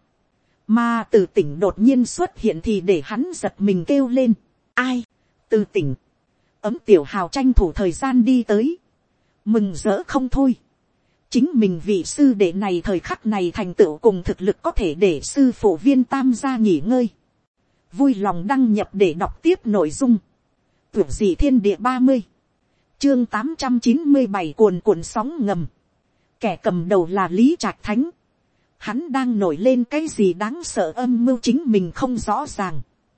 Mà từ tỉnh đột nhiên xuất hiện thì để hắn giật mình kêu lên. Ai? Từ tỉnh. Ấm tiểu hào tranh thủ thời gian đi tới, mừng rỡ không thôi. Chính mình vị sư đệ này thời khắc này thành tựu cùng thực lực có thể để sư phụ Viên Tam gia nghỉ ngơi. Vui lòng đăng nhập để đọc tiếp nội dung. Tưởng gì thiên địa ba mươi, chương tám trăm chín mươi bảy cuồn cuộn sóng ngầm. Kẻ cầm đầu là Lý Trạch Thánh. Hắn đang nổi lên cái gì đáng sợ âm mưu chính mình không rõ ràng.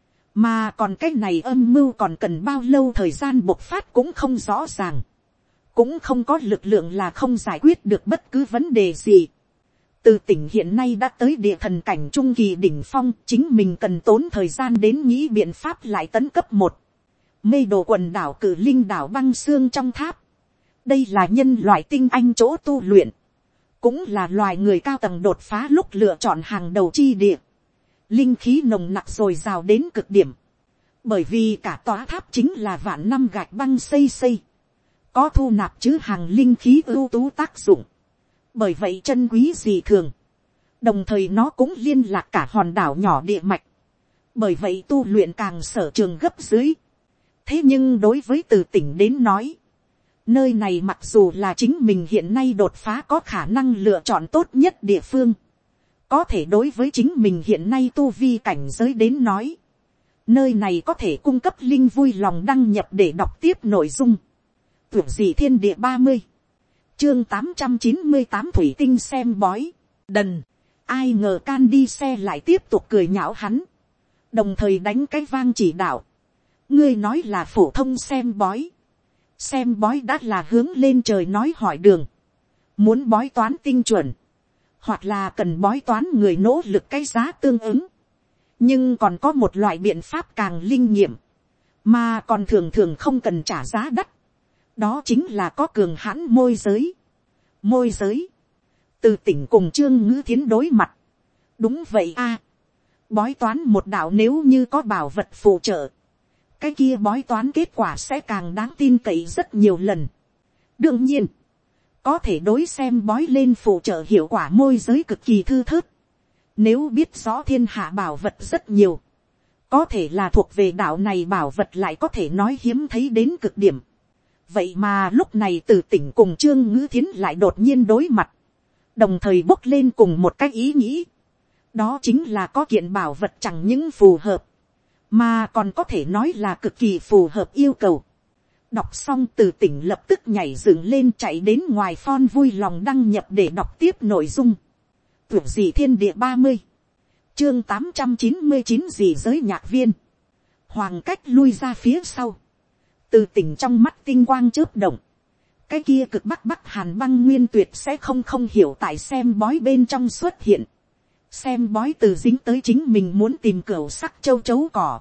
Mà còn cái này âm mưu còn cần bao lâu thời gian bộc phát cũng không rõ ràng. Cũng không có lực lượng là không giải quyết được bất cứ vấn đề gì. Từ tỉnh hiện nay đã tới địa thần cảnh trung kỳ đỉnh phong, chính mình cần tốn thời gian đến nghĩ biện pháp lại tấn cấp một. Mê đồ quần đảo Cử Linh đảo băng xương trong tháp. Đây là nhân loại tinh anh chỗ tu luyện, cũng là loài người cao tầng đột phá lúc lựa chọn hàng đầu chi địa. Linh khí nồng nặc dồi dào đến cực điểm, bởi vì cả tòa tháp chính là vạn năm gạch băng xây xây, có thu nạp chữ hàng linh khí ưu tú tác dụng, bởi vậy chân quý dị thường, đồng thời nó cũng liên lạc cả hòn đảo nhỏ địa mạch, bởi vậy tu luyện càng sở trường gấp dưới. Thế nhưng đối với Từ Tỉnh đến nói, nơi này mặc dù là chính mình hiện nay đột phá có khả năng lựa chọn tốt nhất địa phương, có thể đối với chính mình hiện nay tu vi cảnh giới đến nói, nơi này có thể cung cấp linh vui lòng đăng nhập để đọc tiếp nội dung. Tưởng gì thiên địa ba mươi, chương tám trăm chín mươi tám thủy tinh xem bói, đần, ai ngờ can đi xe lại tiếp tục cười nhạo hắn, đồng thời đánh cái vang chỉ đạo. Ngươi nói là phổ thông xem bói, xem bói đã là hướng lên trời nói hỏi đường, muốn bói toán tinh chuẩn, hoặc là cần bói toán người nỗ lực cái giá tương ứng. Nhưng còn có một loại biện pháp càng linh nghiệm, mà còn thường thường không cần trả giá đắt, đó chính là có cường hãn môi giới. Môi giới, Từ Tỉnh cùng Trương Ngữ Thiến đối mặt. Đúng vậy a, bói toán một đạo nếu như có bảo vật phụ trợ, cái kia bói toán kết quả sẽ càng đáng tin cậy rất nhiều lần. Đương nhiên, có thể đối xem bói lên phụ trợ hiệu quả môi giới cực kỳ thư thớt. Nếu biết rõ thiên hạ bảo vật rất nhiều, có thể là thuộc về đạo này bảo vật lại có thể nói hiếm thấy đến cực điểm. Vậy mà lúc này Từ Tỉnh cùng Trương Ngữ Thiến lại đột nhiên đối mặt, đồng thời bốc lên cùng một cái ý nghĩ. Đó chính là có kiện bảo vật chẳng những phù hợp, mà còn có thể nói là cực kỳ phù hợp yêu cầu. Đọc xong Từ Tỉnh lập tức nhảy dựng lên chạy đến ngoài phone vui lòng đăng nhập để đọc tiếp nội dung. Tưởng gì thiên địa ba mươi, chương tám trăm chín mươi chín gì giới nhạc viên. Hoàng cách lui ra phía sau, Từ Tỉnh trong mắt tinh quang chớp động. Cái kia cực bắc bắc hàn băng nguyên tuyệt sẽ không không hiểu tại xem bói bên trong xuất hiện. Xem bói từ dính tới chính mình muốn tìm cửu sắc châu chấu cỏ,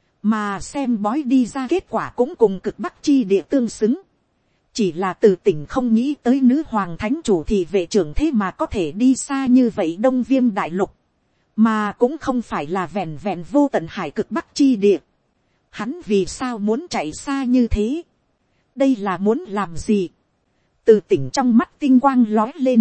mà xem bói đi ra kết quả cũng cùng cực bắc chi địa tương xứng. Chỉ là Từ Tỉnh không nghĩ tới nữ hoàng thánh chủ thì vệ trưởng thế mà có thể đi xa như vậy Đông Viêm đại lục, mà cũng không phải là vẹn vẹn vô tận hải cực bắc chi địa. Hắn vì sao muốn chạy xa như thế? Đây là muốn làm gì? Từ Tỉnh trong mắt tinh quang lói lên.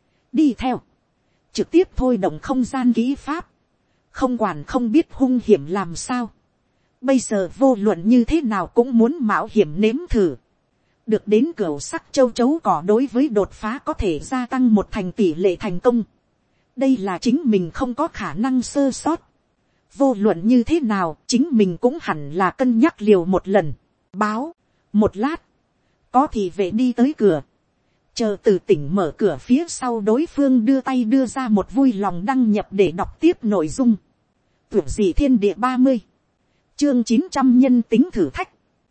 Đi theo, trực tiếp thôi động không gian kỹ pháp, không quản không biết hung hiểm làm sao. Bây giờ vô luận như thế nào cũng muốn mạo hiểm nếm thử. Được đến cửu sắc châu chấu cỏ đối với đột phá có thể gia tăng một thành tỷ lệ thành công. Đây là chính mình không có khả năng sơ sót. Vô luận như thế nào chính mình cũng hẳn là cân nhắc liều một lần. Báo, một lát, có thì vệ đi tới cửa. Chờ Từ Tỉnh mở cửa phía sau, đối phương đưa tay đưa ra một vui lòng đăng nhập để đọc tiếp nội dung. Tưởng gì thiên địa ba mươi, chương chín trăm nhân tính thử thách.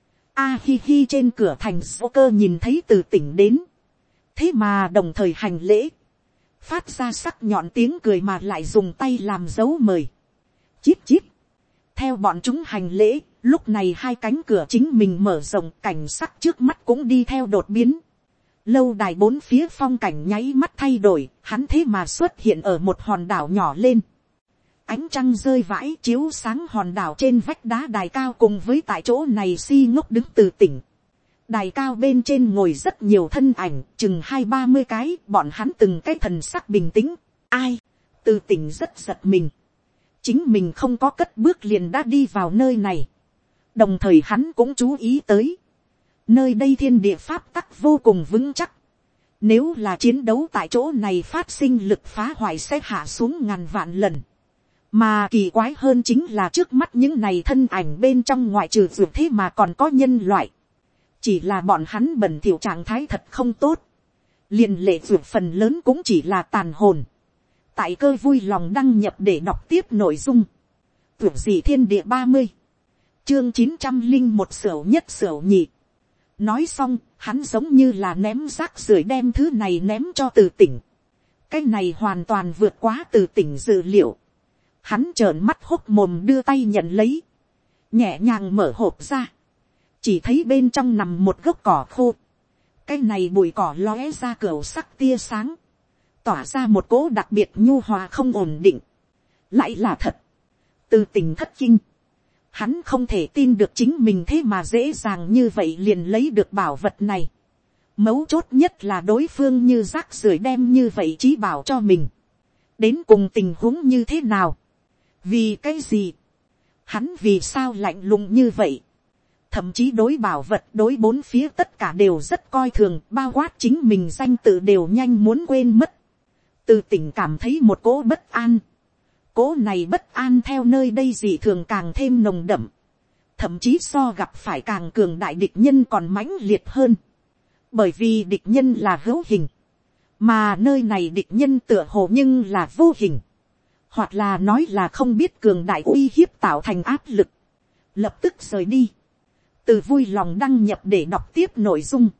A hi hi trên cửa thành số cơ nhìn thấy Từ Tỉnh đến, thế mà đồng thời hành lễ, phát ra sắc nhọn tiếng cười mà lại dùng tay làm dấu mời. Chít chít, theo bọn chúng hành lễ, lúc này hai cánh cửa chính mình mở rộng, cảnh sắc trước mắt cũng đi theo đột biến. Lâu đài bốn phía phong cảnh nháy mắt thay đổi, hắn thế mà xuất hiện ở một hòn đảo nhỏ lên. Ánh trăng rơi vãi chiếu sáng hòn đảo trên vách đá đài cao, cùng với tại chỗ này si ngốc đứng Từ Tỉnh. Đài cao bên trên ngồi rất nhiều thân ảnh, chừng hai ba mươi cái, bọn hắn từng cái thần sắc bình tĩnh. Ai? Từ Tỉnh rất giật mình. Chính mình không có cất bước liền đã đi vào nơi này. Đồng thời hắn cũng chú ý tới, nơi đây thiên địa pháp tắc vô cùng vững chắc. Nếu là chiến đấu tại chỗ này phát sinh lực phá hoại sẽ hạ xuống ngàn vạn lần. Mà kỳ quái hơn chính là trước mắt những này thân ảnh bên trong ngoại trừ dược thế mà còn có nhân loại. Chỉ là bọn hắn bẩn thỉu trạng thái thật không tốt. Liền lệ dược phần lớn cũng chỉ là tàn hồn. Tại cơ vui lòng đăng nhập để đọc tiếp nội dung. Tưởng gì thiên địa ba mươi, chương chín trăm linh một sửu nhất sửu nhị. Nói xong, hắn giống như là ném rác rưởi đem thứ này ném cho Từ Tỉnh. Cái này hoàn toàn vượt quá Từ Tỉnh dự liệu. Hắn trợn mắt hốc mồm đưa tay nhận lấy, nhẹ nhàng mở hộp ra, chỉ thấy bên trong nằm một gốc cỏ khô. Cái này bụi cỏ lóe ra cửu sắc tia sáng, tỏa ra một cỗ đặc biệt nhu hòa không ổn định. Lại là thật. Từ Tỉnh thất kinh, hắn không thể tin được chính mình thế mà dễ dàng như vậy liền lấy được bảo vật này. Mấu chốt nhất là đối phương như rác rưởi đem như vậy trí bảo cho mình. Đến cùng tình huống như thế nào? Vì cái gì? Hắn vì sao lạnh lùng như vậy? Thậm chí đối bảo vật, đối bốn phía tất cả đều rất coi thường, bao quát chính mình danh tự đều nhanh muốn quên mất. Từ tỉnh cảm thấy một cỗ bất an. Cỗ này bất an theo nơi đây dị thường càng thêm nồng đậm. Thậm chí so gặp phải càng cường đại địch nhân còn mãnh liệt hơn. Bởi vì địch nhân là hữu hình. Mà nơi này địch nhân tựa hồ nhưng là vô hình. Hoặc là nói là không biết cường đại uy hiếp tạo thành áp lực. Lập tức rời đi. Từ vui lòng đăng nhập để đọc tiếp nội dung.